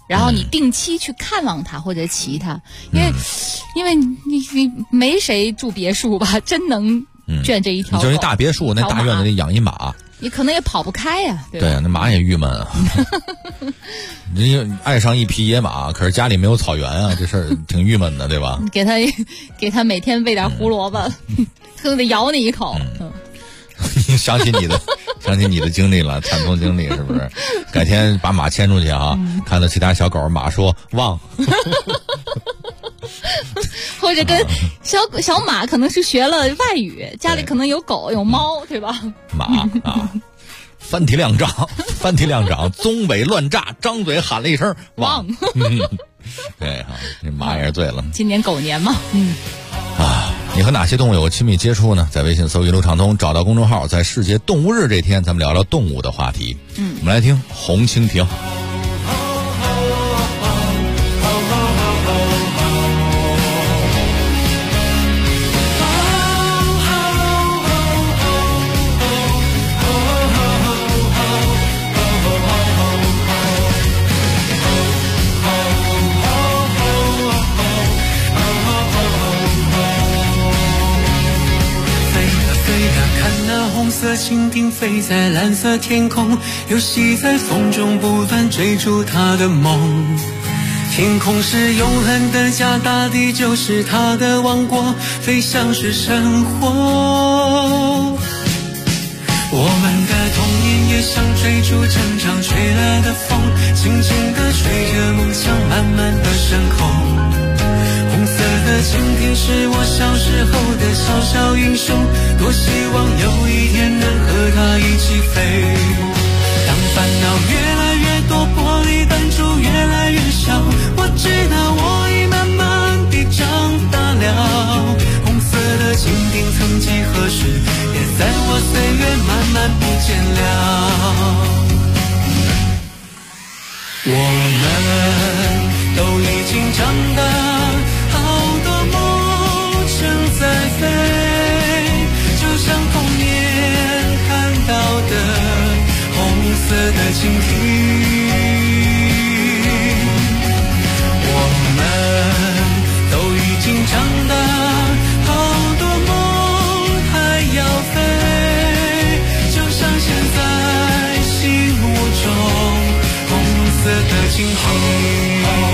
然后你定期去看望它或者骑它，因为你没谁住别墅吧，真能圈这一条狗。 就是一大别墅，那大院子里养一马， 你可能也跑不开呀。 对啊，那马也郁闷啊。你爱上一匹野马，可是家里没有草原啊，这事儿挺郁闷的，对吧？ 给他每天喂点胡萝卜，他得咬你一口。 想起你的经历了，惨痛经历是不是？改天把马牵出去啊，看到其他小狗，马说汪。 或者跟小马可能是学了外语，家里可能有狗有猫，对吧？ 马啊，翻蹄亮掌，棕尾乱炸，张嘴喊了一声汪。对啊，这马也是醉了。 今年狗年嘛。 你和哪些动物有过亲密接触呢？在微信搜一路畅通，找到公众号，在世界动物日这天，咱们聊聊动物的话题。我们来听红蜻蜓。 色蜻蜓飞在蓝色天空，游戏在风中不断追逐它的梦。天空是永恒的家，大地就是它的王国，飞翔是生活。我们的童年也像追逐成长吹来的风，轻轻地吹着梦想慢慢的升空。红色的蜻蜓是我小时候的小小英雄，多希望有一天能和它一起飞。当烦恼越来越多，玻璃弹珠越来越小，我知道我已慢慢地长大了。红色的蜻蜓曾几何时也在我岁月慢慢不见了。我们都已经长大，好多梦正在飞，就像童年看到的红色的蜻蜓。我们都已经长大，好多梦还要飞，就像现在心目中红色的蜻蜓。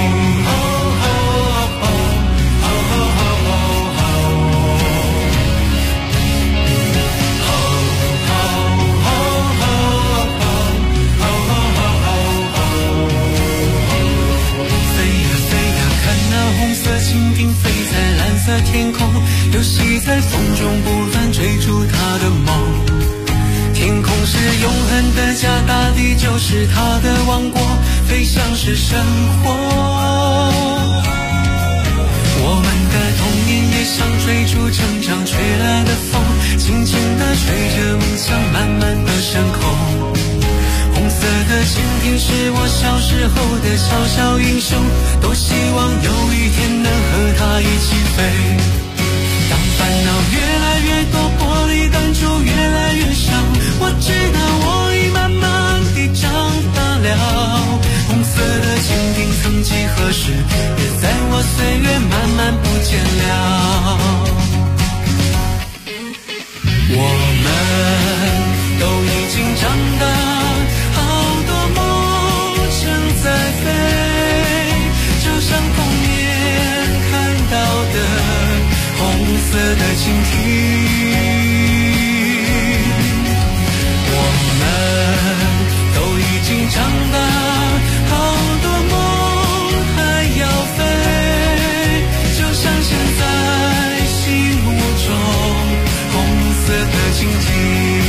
天空游戏在风中不断追逐它的梦，天空是永恒的家，大地就是它的王国，飞翔是生活。我们的童年也像追逐成长吹来的风，轻轻地吹着梦想慢慢的升空。红色的蜻蜓是我小时候的小小英雄，多希望有一天能和它一起飞。当烦恼越来越多，玻璃弹珠越来越小，我知道我已慢慢地长大了。红色的蜻蜓曾几何时也在我岁月慢慢不见了。我们都已经长大，好多梦正在飞，就像童年看到的红色的蜻蜓。我们都已经长大，好多梦还要飞，就像现在心目中红色的蜻蜓。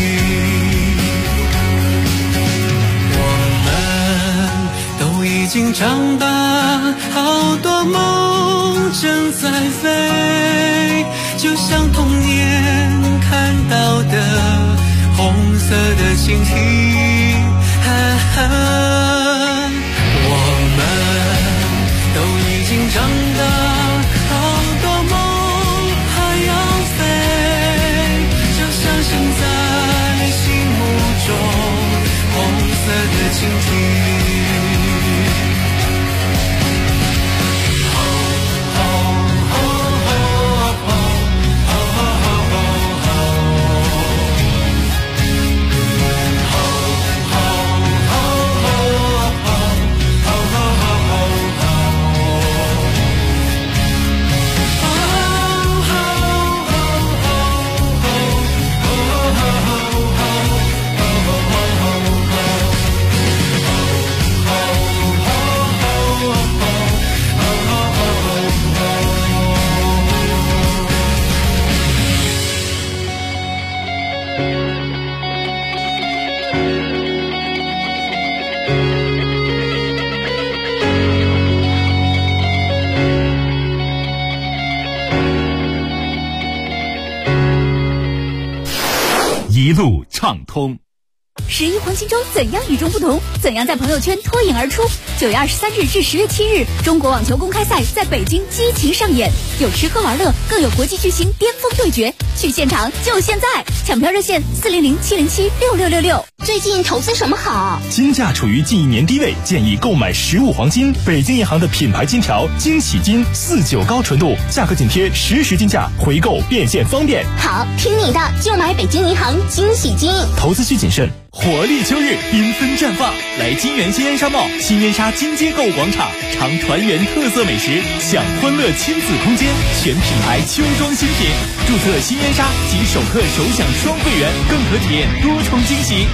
已经长大，好多梦正在飞，就像童年看到的红色的蜻蜓。我们都已经长大，好多梦还要飞，就像现在心目中红色的蜻蜓。 一路畅通。 11黄金周怎样与众不同？怎样在朋友圈脱颖而出？9月23日至10月7日，中国网球公开赛在北京激情上演，有吃喝玩乐，更有国际巨星巅峰对决。去现场就现在！抢票热线400-707-6666。 最近投资什么好？ 金价处于近1年低位，建议购买15黄金。北京银行的品牌金条惊喜金49高纯度，价格紧贴实时金价，回购变现方便。 好，听你的，就买北京银行惊喜金。 投资需谨慎。 活力秋日，缤纷绽放，来金源新烟沙贸新烟沙金街购物广场，尝团圆特色美食，享欢乐亲子空间，全品牌秋装新品，注册新烟沙及首客首享双会员，更可体验多重惊喜。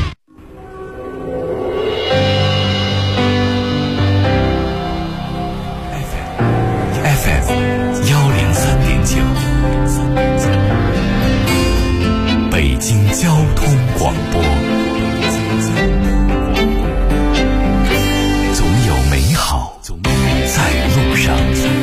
FM 103.9，北京交通广播。总有美好在路上。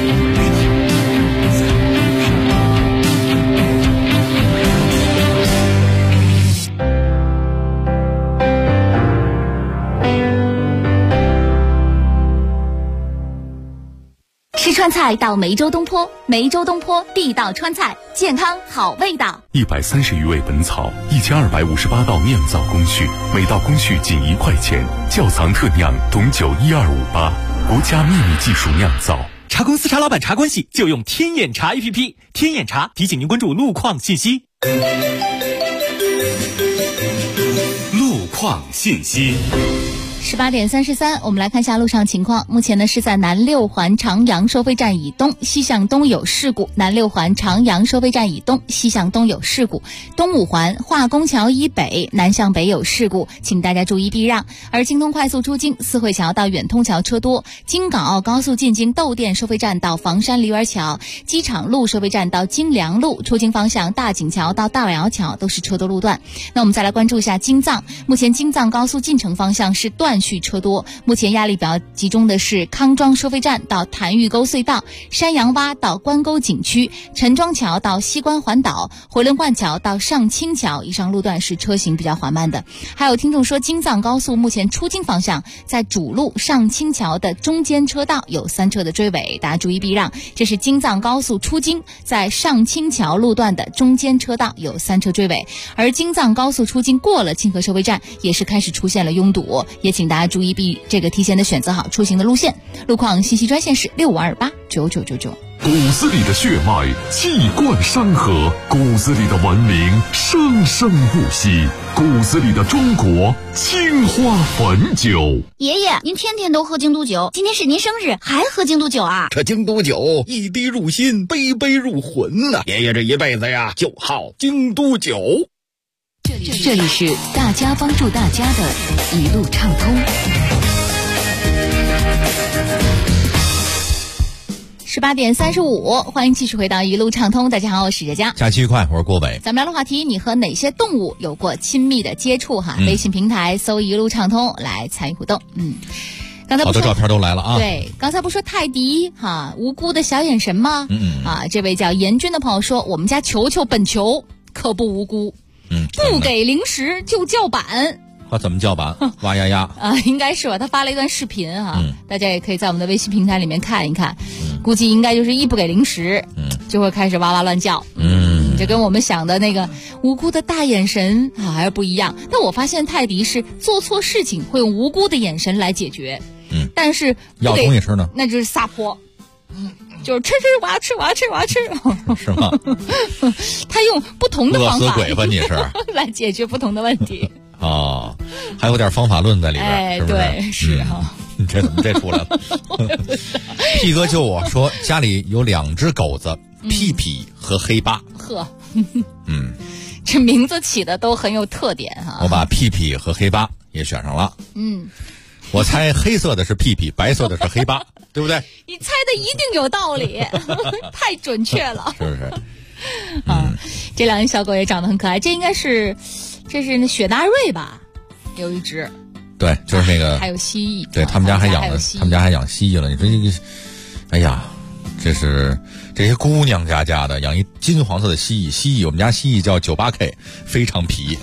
吃川菜到梅州东坡，梅州东坡地道川菜，健康好味道。 130余味本草，1258道酿造工序，每道工序仅1块钱，窖藏特酿董酒12588，国家秘密技术酿造。 茶公司茶老板茶关系就用天眼茶 APP， 天眼茶提醒您关注路况信息。 路况信息。 18点33，我们来看一下路上情况。目前呢是在南六环长阳收费站以东西向东有事故，南六环长阳收费站以东西向东有事故，东五环化工桥以北南向北有事故，请大家注意避让。而京通快速出京四惠桥到远通桥车多，京港澳高速进京窦店收费站到房山梨园桥，机场路收费站到金良路，出京方向大井桥到大碗窑桥都是车多路段。那我们再来关注一下京藏，目前京藏高速进城方向是断续车多，目前压力比较集中的是康庄收费站到潭峪沟隧道，山羊洼到关沟景区，陈庄桥到西关环岛，回龙观桥到上清桥，以上路段是车行比较缓慢的。还有听众说，京藏高速目前出京方向在主路上清桥的中间车道有3车的追尾，大家注意避让。这是京藏高速出京在上清桥路段的中间车道有3车追尾，而京藏高速出京过了清河收费站也是开始出现了拥堵，也请大家注意提前的选择好出行的路线。路况信息专线是65289999。 骨子里的血脉气贯山河，骨子里的文明生生不息，骨子里的中国青花汾酒。 爷爷，您天天都喝京都酒，今天是您生日还喝京都酒啊？ 这京都酒一滴入心，杯杯入魂呐！爷爷这一辈子呀，就好京都酒。 这里是大家帮助大家的一路畅通。 18点35，欢迎继续回到一路畅通。大家好，我是佳佳。 假期愉快，我是郭伟。 咱们聊的话题，你和哪些动物有过亲密的接触？微信平台搜一路畅通来参与互动。刚才好多照片都来了啊！ 对，刚才不说泰迪无辜的小眼神吗？这位叫严军的朋友说，我们家球球本球可不无辜。不给零食就叫板。 他怎么叫板？哇呀呀！ 应该是吧？他发了一段视频大家也可以在我们的微信平台里面看一看。估计应该就是一不给零食，就会开始哇哇乱叫。这跟我们想的那个无辜的大眼神还是不一样。但我发现泰迪是做错事情会用无辜的眼神来解决。但是要东西吃呢， 那就是撒泼。就是吃，我要吃，我要吃，我要吃， 是吗？ 他用不同的方法， 饿死鬼吧你是来解决不同的问题。 还有点方法论在里边，是不是？ 对，是你这怎么这出来了？P 哥就我说家里有2只狗子，屁屁和黑八。 这名字起的都很有特点我把屁屁和黑八也选上了。我猜黑色的是屁屁，白色的是黑八，对不对？ 你猜的一定有道理，太准确了， 是不是？ 这2只小狗也长得很可爱，这是雪纳瑞吧？有一只， 对，就是那个， 还有蜥蜴， 对他们家还养蜥蜴了。你说这个，哎呀， 这是这些姑娘家的养一金黄色的蜥蜴，我们家蜥蜴叫98K， 非常皮。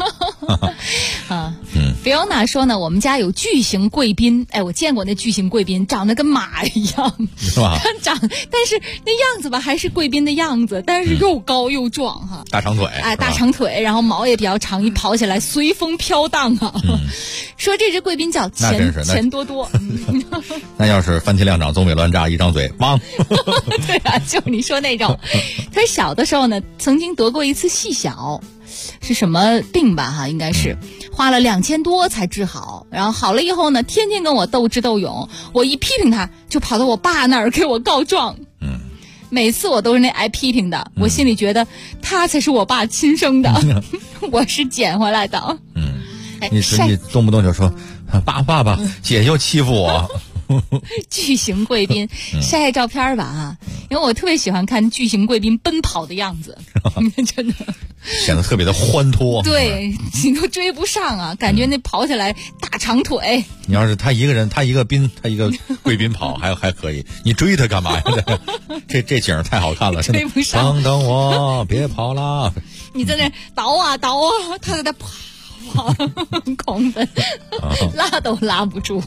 Fiona 说呢，我们家有巨型贵宾，我见过那巨型贵宾，长得跟马一样， 是吧？ 但是那样子吧，还是贵宾的样子，但是又高又壮哈， 大长腿， 大长腿，然后毛也比较长，一跑起来随风飘荡啊。说这只贵宾叫钱多多， 那要是番茄亮长，棕尾乱炸，一张嘴，汪！ 对啊，就你说那种。他小的时候呢，曾经得过一次细小。是什么病吧哈，应该是花了2000多才治好，然后好了以后呢，天天跟我斗智斗勇，我一批评他就跑到我爸那儿给我告状。每次我都是那挨批评的，我心里觉得他才是我爸亲生的，我是捡回来的。 你动不动就说爸，姐又欺负我。 巨型贵宾晒照片吧啊，因为我特别喜欢看巨型贵宾奔跑的样子，真的显得特别的欢脱。 对，你都追不上啊，感觉那跑起来大长腿。 你要是他一个人，他一个贵宾跑还可以，你追他干嘛呀？这景太好看了， 追不上。 等我，别跑了。 你在那倒啊，他在那跑狂奔，拉都拉不住。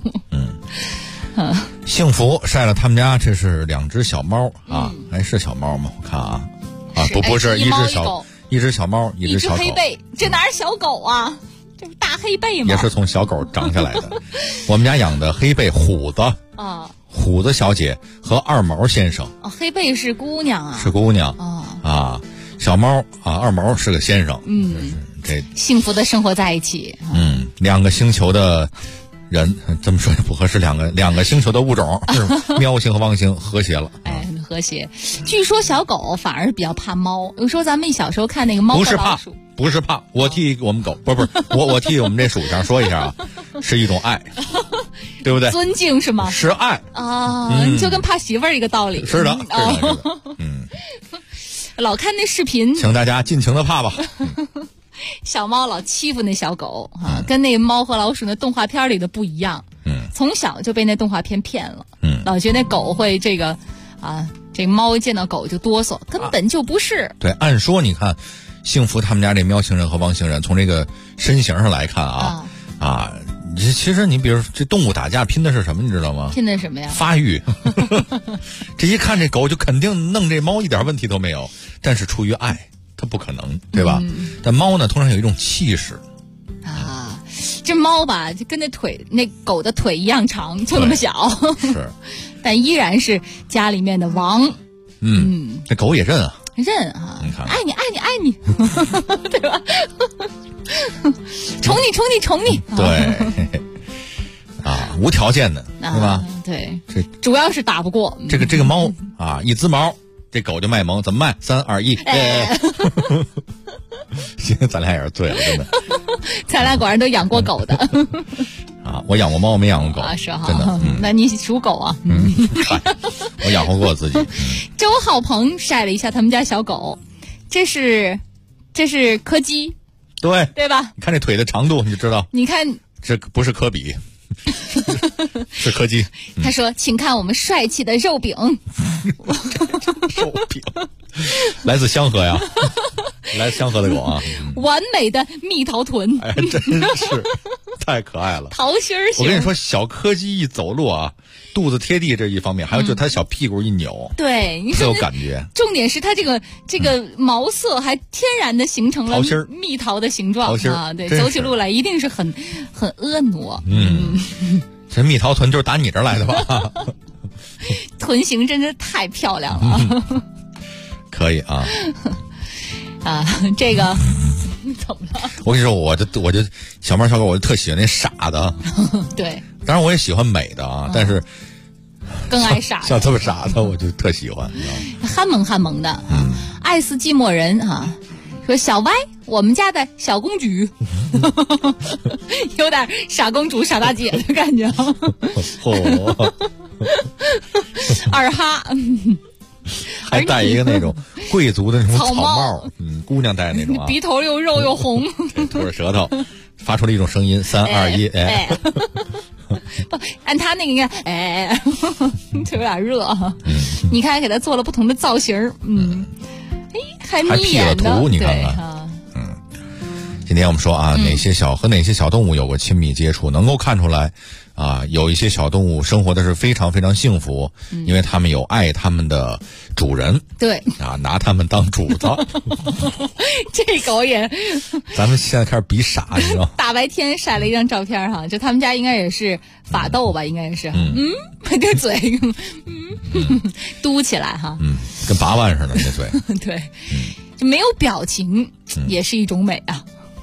幸福晒了他们家，这是2只小猫啊，还是小猫吗？我看不是，一只小猫，一只小狗， 黑背，这哪是小狗啊？这不大黑背吗？ 也是从小狗长下来的。我们家养的黑背虎子啊，虎子小姐和二毛先生。 黑背是姑娘啊， 是姑娘啊，小猫啊，二毛是个先生。这幸福的生活在一起。 2个星球的。人这么说也不合适，两个星球的物种，喵星和汪星和谐了， 很和谐。据说小狗反而比较怕猫，有时候咱们小时候看那个猫和老鼠， 不是怕，我替我们狗，不是我替我们这属相说一下啊，是一种爱，对不对？ 尊敬是吗？ 是爱啊，就跟怕媳妇儿一个道理。 是的， 老看那视频， 请大家尽情的怕吧。 小猫老欺负那小狗跟那猫和老鼠那动画片里的不一样。从小就被那动画片骗了。老觉得那狗会这个猫一见到狗就哆嗦，根本就不是。 对，按说你看，幸福他们家这喵星人和汪星人，从这个身形上来看其实你比如这动物打架拼的是什么，你知道吗？ 拼的什么呀？ 发育。这一看这狗就肯定弄这猫一点问题都没有，但是出于爱。它不可能，对吧？但猫呢，通常有一种气势啊。这猫吧，就跟那狗的腿一样长，就那么小， 是， 但依然是家里面的王。 这狗也认啊， 认啊， 你看， 爱你，对吧？宠你， 对，无条件的，对吧？ 对，这主要是打不过这个猫啊，一滋毛。这狗就卖萌，怎么卖？3、2、1，现在咱俩也是醉了，真的。 咱俩果然都养过狗的我养过猫，没养过狗是哈， 真的。 那你属狗啊？ 我养活过自己。 周浩鹏晒了一下他们家小狗，这是柯基，对吧？ 你看这腿的长度，你就知道。 你看， 这不是科比。是柯基。 他说：“请看我们帅气的肉饼。” 肉饼来自香河呀，来自香河的狗啊， 完美的蜜桃臀， 真是太可爱了。 桃心儿型。 我跟你说，小柯基一走路肚子贴地这一方面，还有就是它小屁股一扭， 对， 特有感觉。 重点是它这个毛色还天然的形成了蜜桃的形状啊，对，走起路来一定是很婀娜。 这蜜桃臀就是打你这儿来的吧？ 臀型真是太漂亮了。 可以啊。 这个怎么了？ 我跟你说，我就小猫小狗，我就特喜欢那傻的。 对， 当然我也喜欢美的但是更爱傻的。 像这么傻的，我就特喜欢。 憨萌的爱斯基摩人说小歪，我们家的小公主，有点傻公主傻大姐的感觉。二哈。 还戴一个那种贵族的那种草帽，姑娘戴的那种鼻头又肉又红， 吐着舌头，发出了一种声音，3、2、1， 不，按他那个应该，就有点热。 你看给它做了不同的造型，还还 P 了图，你看看。今天我们说啊，哪些小动物有过亲密接触，能够看出来啊，有一些小动物生活的是非常非常幸福，因为他们有爱他们的主人， 对啊，拿他们当主子。 这狗也， 咱们现在开始比傻，你知道？ 大白天晒了一张照片哈，就他们家应该也是法斗吧，应该是，这嘴，嘟起来哈， 跟拔腕似的这嘴， 对，就没有表情，也是一种美啊。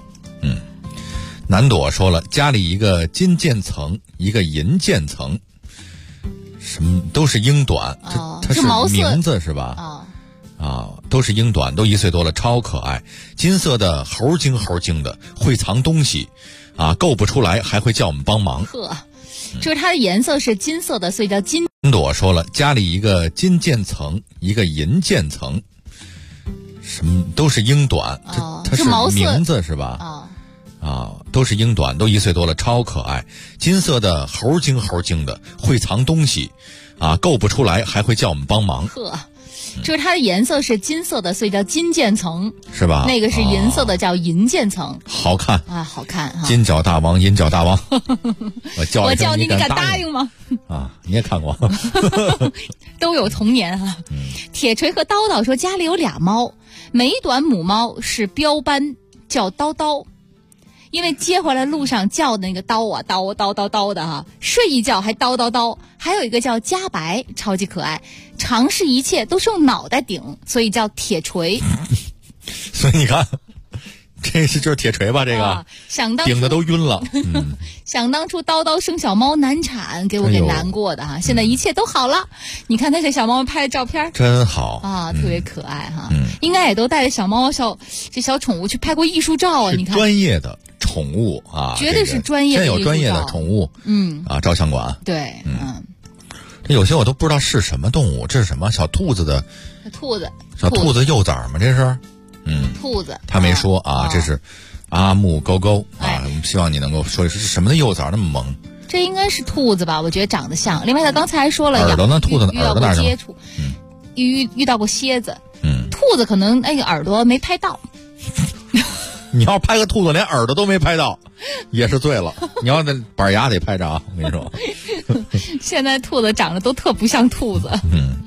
南朵说了，家里一个金渐层，一个银渐层，什么都是英短，它是名字是吧？都是英短，都1岁多了，超可爱，金色的猴精的，会藏东西，够不出来还会叫我们帮忙。 就是它的颜色是金色的，所以叫金。 南朵说了，家里一个金渐层，一个银渐层，什么都是英短，它是名字是吧？都是英短，都1岁多了，超可爱，金色的猴精的，会藏东西，够不出来还会叫我们帮忙。 就是它的颜色是金色的，所以叫金渐层， 是吧？ 那个是银色的，叫银渐层。 好看好看哈！ 金角大王，银角大王，我叫你敢答应吗？ 你也看过， 都有童年哈。铁锤和叨叨说家里有俩猫，美短母猫是标班，叫叨叨。因为接回来路上叫的那个叨叨的哈，睡一觉还叨叨叨。还有一个叫加白，超级可爱，尝试一切都是用脑袋顶，所以叫铁锤。 所以你看，就是铁锤吧？这个顶的都晕了。 想当初叨叨生小猫难产，给我给难过的哈，现在一切都好了。你看那些小猫拍的照片， 真好特别可爱哈。应该也都带着小猫小宠物去拍过艺术照啊。你看， 专业的宠物绝对是专业的， 现在有专业的宠物照相馆。 对， 这有些我都不知道是什么动物，这是什么小兔子的小兔子幼崽吗？这是兔子， 他没说这是阿木勾勾我们希望你能够说是什么的幼崽那么萌。 这应该是兔子吧，我觉得长得像。另外他刚才还说了耳朵呢，兔子的耳朵哪儿接触遇到过蝎子，兔子可能那个耳朵没拍到。 你要拍个兔子连耳朵都没拍到也是醉了，你要那板牙得拍着我跟你说。 现在兔子长得都特不像兔子。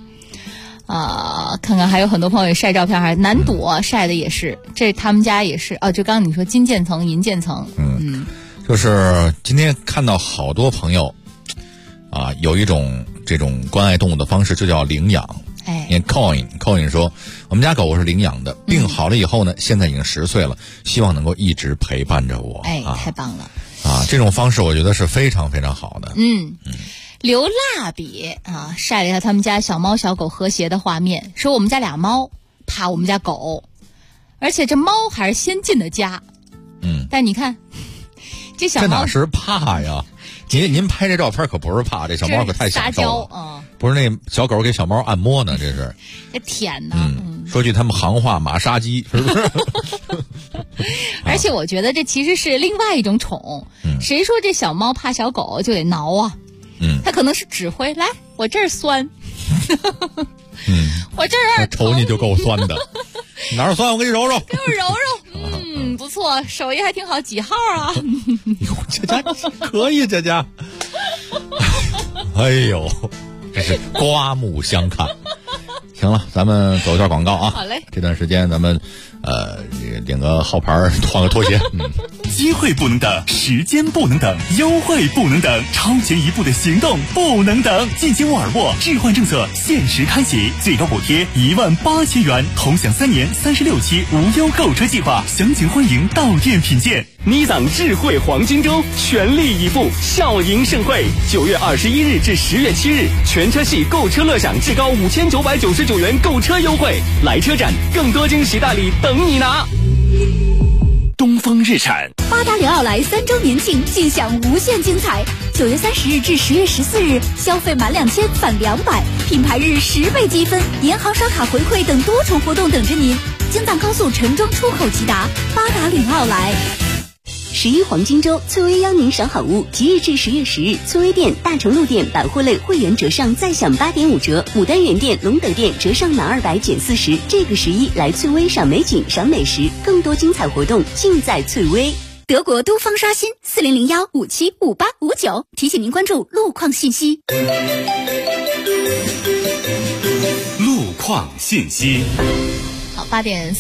看看还有很多朋友也晒照片，还南朵晒的也是，这他们家也是就刚刚你说金渐层银渐层。 就是今天看到好多朋友有一种这种关爱动物的方式，就叫领养。因为 Coin 说，我们家狗是领养的，病好了以后呢，现在已经10岁了，希望能够一直陪伴着我。 太棒了这种方式我觉得是非常非常好的。 刘蜡笔晒了一下他们家小猫小狗和谐的画面，说我们家俩猫怕我们家狗，而且这猫还是先进的家。但你看这小猫， 这哪是怕呀？您拍这照片可不是怕，这小猫可太享受了。不是那小狗给小猫按摩呢，这是这舔呢。 说句他们行话，马杀鸡是不是？ 而且我觉得这其实是另外一种宠。谁说这小猫怕小狗就得挠啊？它可能是指挥，来我这儿酸。我这儿瞅你就够酸的。哪儿酸我给你揉揉， 给我揉揉。不错，手艺还挺好，几号啊？ 佳佳可以，佳佳。哎呦，真是刮目相看。行了，咱们走一段广告啊。 好嘞。 这段时间咱们领个号牌，换个拖鞋。 机会不能等，时间不能等，优惠不能等，超前一步的行动不能等。进行沃尔沃置换政策限时开启，最高补贴18000元，同享3年36期无忧购车计划。详情欢迎到店品鉴。 妮桑智慧黄金周全力以赴，笑迎盛会，9月21日至10月7日，全车系购车乐享至高5999元购车优惠。来车展，更多惊喜大礼等你拿。 东风日产八达岭奥莱3周年庆，尽享无限精彩。9月30日至10月14日，消费满2000返200，品牌日10倍积分，银行刷卡回馈等多重活动等着您。京藏高速陈庄出口吉达，八达岭奥莱。 11黄金周，翠微邀您赏好物。即日至10月10日，翠微店、大成路店百货类会员折上再享8.5折，牡丹园店、隆德店折上满200减40。这个11来翠微赏美景、赏美食，更多精彩活动尽在翠微。 德国都方刷新4001575859，提醒您关注路况信息。 路况信息。 好，18点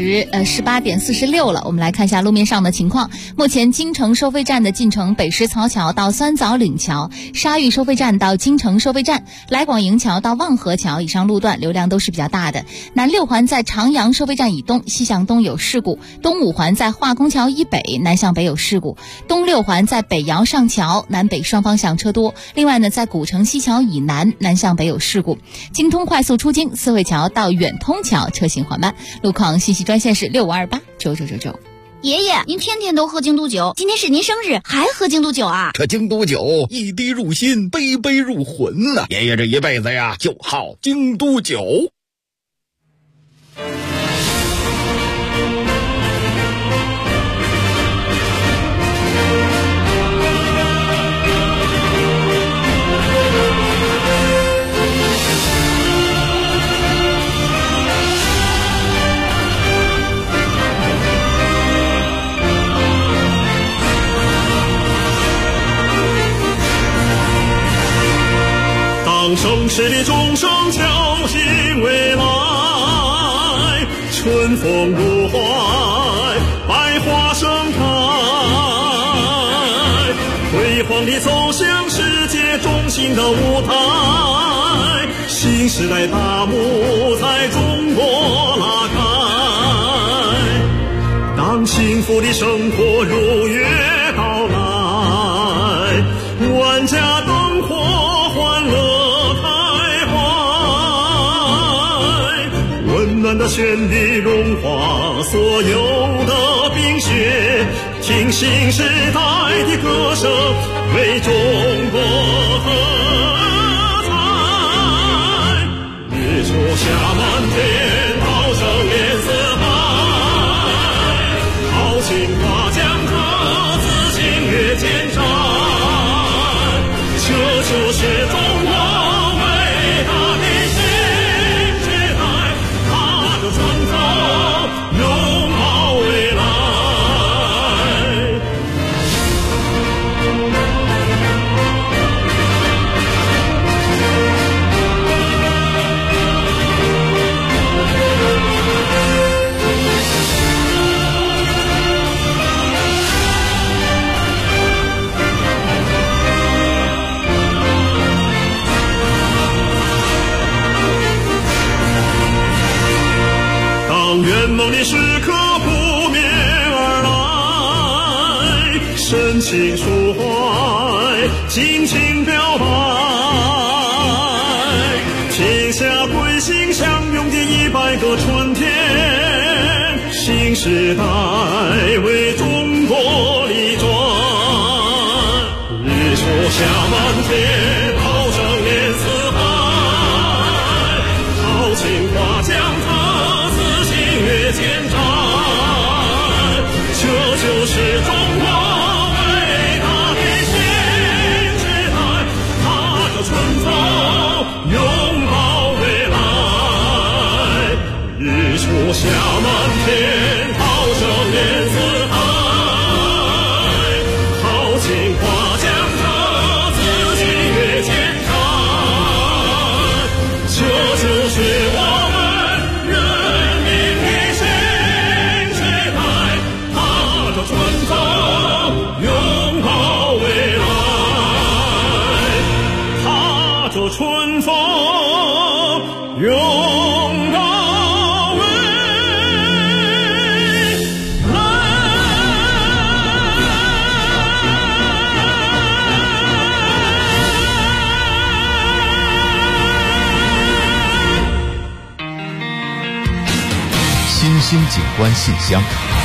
46了，我们来看一下路面上的情况。目前京城收费站的进城北石槽桥到酸枣岭桥，沙峪收费站到京城收费站，来广营桥到望河桥以上路段流量都是比较大的。南6环在长阳收费站以东西向东有事故，东5环在化工桥以北南向北有事故，东6环在北窑上桥南北双方向车多。另外呢，在古城西桥以南南向北有事故，京通快速出京四惠桥到远通桥车行缓慢。路况信息专线是65289999。 爷爷，您天天都喝京都酒，今天是您生日还喝京都酒啊？ 这京都酒一滴入心，杯杯入魂呐！爷爷这一辈子呀，就好京都酒。 当盛世的钟声敲醒未来，春风入怀，百花盛开，辉煌地走向世界中心的舞台，新时代大幕在中国拉开。当幸福的生活如约到来，万家灯火欢乐温暖的旋律融化所有的冰雪，听新时代的歌声为中国喝彩。日出下满天，涛声连四海，豪情划江河，自信越千山。这就是中国伟大的新时代，踏着春风拥抱未来。当圆梦的时刻扑面而来，深情抒怀，尽情表白，天下归心相拥的100个春天，新时代为中国立传。日出下满天，涛声连四海，豪情划江河，自信越千山。这就是中国伟大的新时代，踏着春风拥抱未来。日出下满天，涛声连四海，豪情划江河，自信越千山。这就是我们人民的新时代，踏着春风拥抱未来，踏着春风拥抱未新兴景观信箱。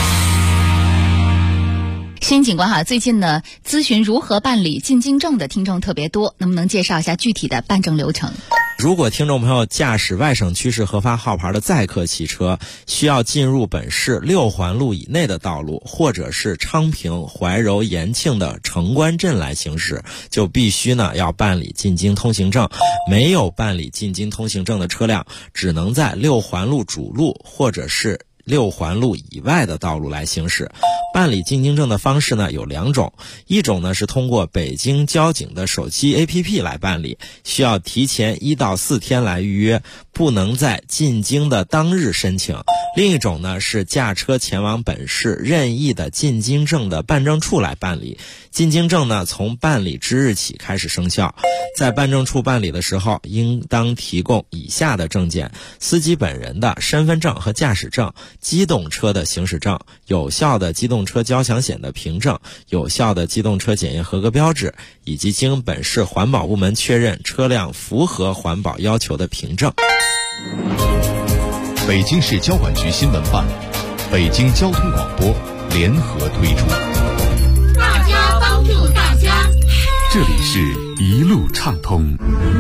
新警官最近呢咨询如何办理进京证的听众特别多，能不能介绍一下具体的办证流程？ 如果听众朋友驾驶外省区市核发号牌的载客汽车，需要进入本市6环路以内的道路，或者是昌平、怀柔、延庆的城关镇来行驶，就必须呢要办理进京通行证。没有办理进京通行证的车辆，只能在6环路主路或者是6环路以外的道路来行驶。办理进京证的方式呢有2种，一种呢是通过北京交警的手机 APP 来办理，需要提前1到4天来预约，不能在进京的当日申请。另一种呢是驾车前往本市任意的进京证的办证处来办理。进京证呢从办理之日起开始生效。在办证处办理的时候，应当提供以下的证件：司机本人的身份证和驾驶证，机动车的行驶证，有效的机动车交强险的凭证，有效的机动车检验合格标志，以及经本市环保部门确认车辆符合环保要求的凭证。 北京市交管局新闻办、北京交通广播联合推出。 大家帮助大家， 这里是一路畅通。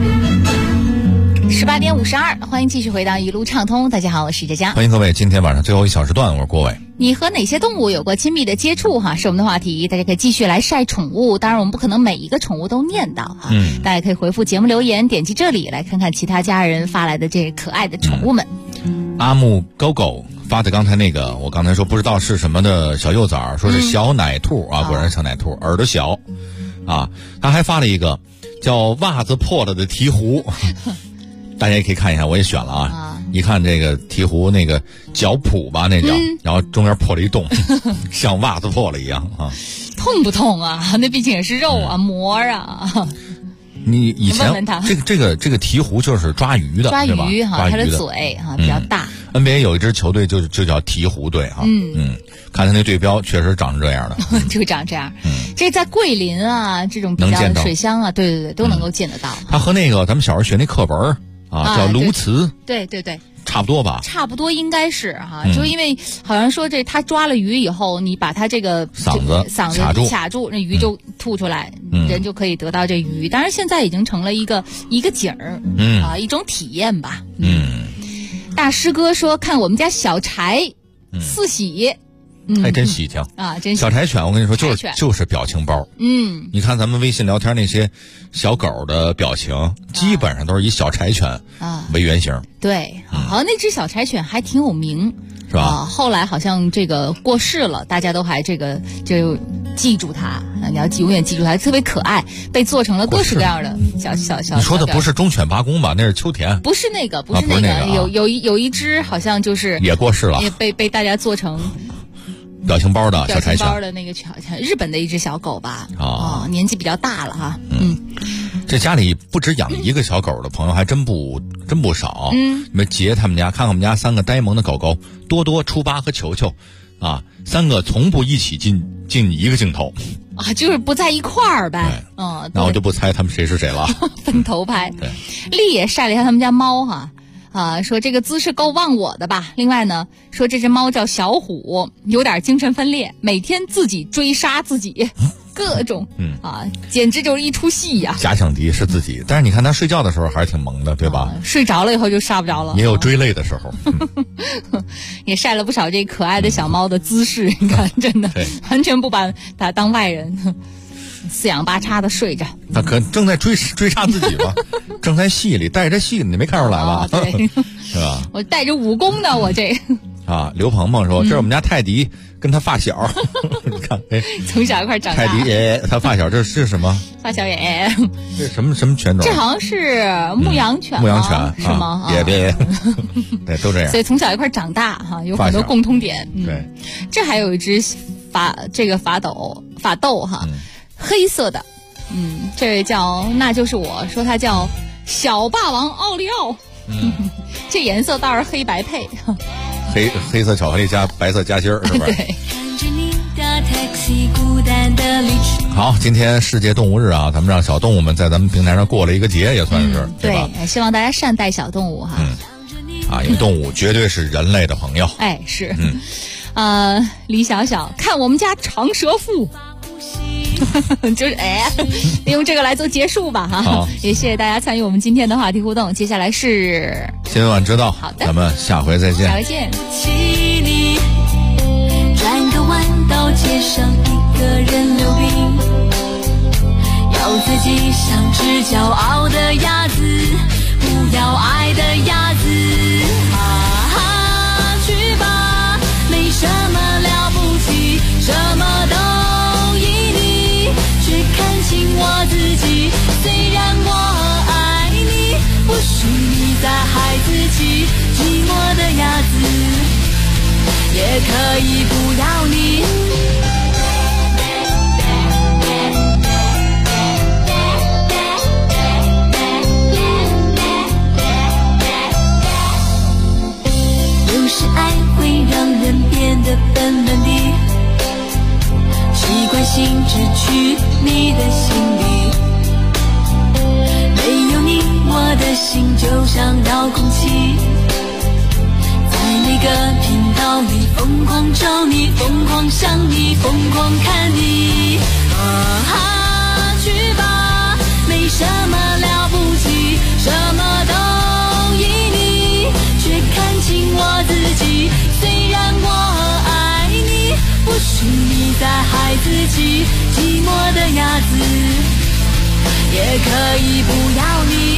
18点52，欢迎继续回到一路畅通。大家好，我是佳佳。 欢迎各位，今天晚上最后1小时段，我是郭伟。 你和哪些动物有过亲密的接触哈？是我们的话题，大家可以继续来晒宠物。当然，我们不可能每一个宠物都念到哈。大家可以回复节目留言，点击这里来看看其他家人发来的这可爱的宠物们。 阿木狗狗发的刚才那个，我刚才说不知道是什么的小幼崽，说是小奶兔啊，果然是小奶兔，耳朵小啊。他还发了一个叫袜子破了的鹈鹕。大家也可以看一下，我也选了啊。一看这个鹈鹕那个脚蹼吧，那叫，然后中间破了一洞，像袜子破了一样啊。 痛不痛啊？那毕竟也是肉啊，膜啊。 你以前问他这个鹈鹕就是抓鱼的， 抓鱼哈，它的嘴哈比较大。 NBA 有一支球队就叫鹈鹕队哈。看他那队标确实长成这样的， 就长这样。这在桂林啊这种比较水乡啊，对都能够见得到。 它和那个咱们小时候学那课本啊叫鸬鹚， 对， 差不多吧？ 差不多应该是哈，就因为好像说他抓了鱼以后，你把它这个嗓子卡住，那鱼就吐出来，人就可以得到这鱼。当然现在已经成了一个景儿，一种体验吧。大师哥说看我们家小柴四喜。 还真喜庆啊！真小柴犬，我跟你说，就是表情包。你看咱们微信聊天那些小狗的表情，基本上都是以小柴犬为原型。 对，好像那只小柴犬还挺有名， 是吧？ 后来好像这个过世了，大家都还这个就记住它，你要永远记住它，特别可爱，被做成了各式各样的小。 你说的不是忠犬八公吧？那是秋田。 不是那个，不是那个，有一只好像就是也过世了， 也被大家做成。 表情包的小柴犬， 表情包的那个日本的一只小狗吧，年纪比较大了哈。 这家里不止养一个小狗的朋友还真不少。你们杰他们家，看看我们家3个呆萌的狗狗，多多、初八和球球，啊，3个从不一起进一个镜头。 啊，就是不在一块儿呗。 那我就不猜他们谁是谁了。 分头拍。 对， 丽也晒了一下他们家猫哈。说这个姿势够忘我的吧。另外呢，说这只猫叫小虎，有点精神分裂，每天自己追杀自己，各种简直就是一出戏呀。 假想敌是自己，但是你看他睡觉的时候还是挺萌的，对吧？ 睡着了以后就杀不着了。 也有追累的时候。 也晒了不少这可爱的小猫的姿势，你看，真的完全不把它当外人。四仰八叉的睡着， 他可正在追杀自己吧？正在戏里带着戏，你没看出来吧？ 对， 是吧？ 我带着武功的，我这啊。刘鹏鹏说：“这是我们家泰迪跟他发小，你看， 从小一块长大。 泰迪爷爷，他发小这是什么？ 发小爷爷， 这什么犬种？ 这好像是牧羊犬， 牧羊犬是吗？ 别，对，都这样。 所以从小一块长大哈，有很多共通点。 对， 这还有一只法斗哈。黑色的，这叫那就是我说它叫小霸王奥利奥，这颜色倒是黑白配， 黑色巧克力加白色夹心儿，是不是？ 对。 好，今天世界动物日啊，咱们让小动物们在咱们平台上过了一个节，也算是对吧？ 希望大家善待小动物哈。 因为动物绝对是人类的朋友。 是。李小小看我们家长舌妇。 就是利用这个来做结束吧哈。 好， 也谢谢大家参与我们今天的话题互动。接下来是新闻晚知道， 好的， 咱们下回再见。 下回见。 转个弯到街上，一个人溜冰，要自己像只骄傲的鸭子，不要爱的鸭子。去吧，没什么了不起，什么都依你，却看清我自己。虽然我爱你，不许你再孩子气，寂寞的鸭子也可以不要你。有时爱会让人变得笨笨的，习惯性只去你的心里，没有你我的心就像遥控器，在每个频道里疯狂找你，疯狂想你，疯狂看你。去吧，没什么了不起，什么都依你，却看清我自己。虽然我爱你，不许你再孩子气，寂寞的鸭子也可以不要你。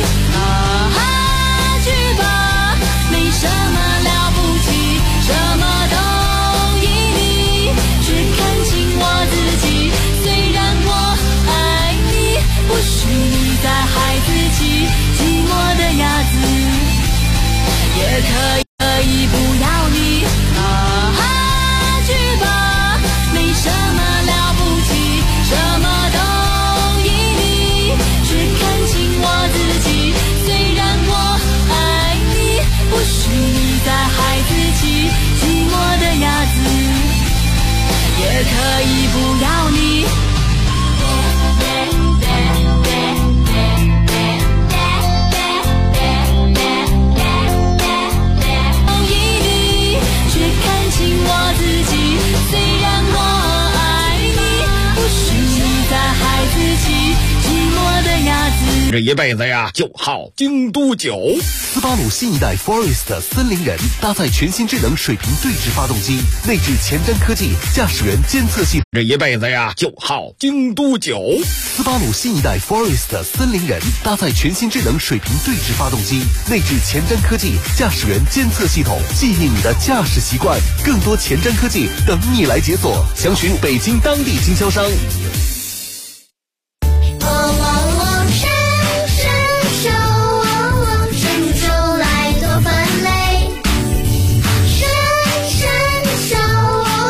去吧，没什么了不起，什么都依你，却看清我自己。虽然我爱你，不许你再孩子气，寂寞的鸭子也可以不要你。去吧，没什么了不起，什么都依你，却看清我自己。虽然我爱你，不许你再孩子气，寂寞的鸭子也可以不要你。 这一辈子呀，就好京都酒。 斯巴鲁新一代 Forest 森林人搭载全新智能水平对置发动机，内置前瞻科技驾驶员监测系统。 这一辈子呀，就好京都酒。 斯巴鲁新一代 Forest 森林人搭载全新智能水平对置发动机，内置前瞻科技驾驶员监测系统，记忆你的驾驶习惯。更多前瞻科技等你来解锁，详询北京当地经销商。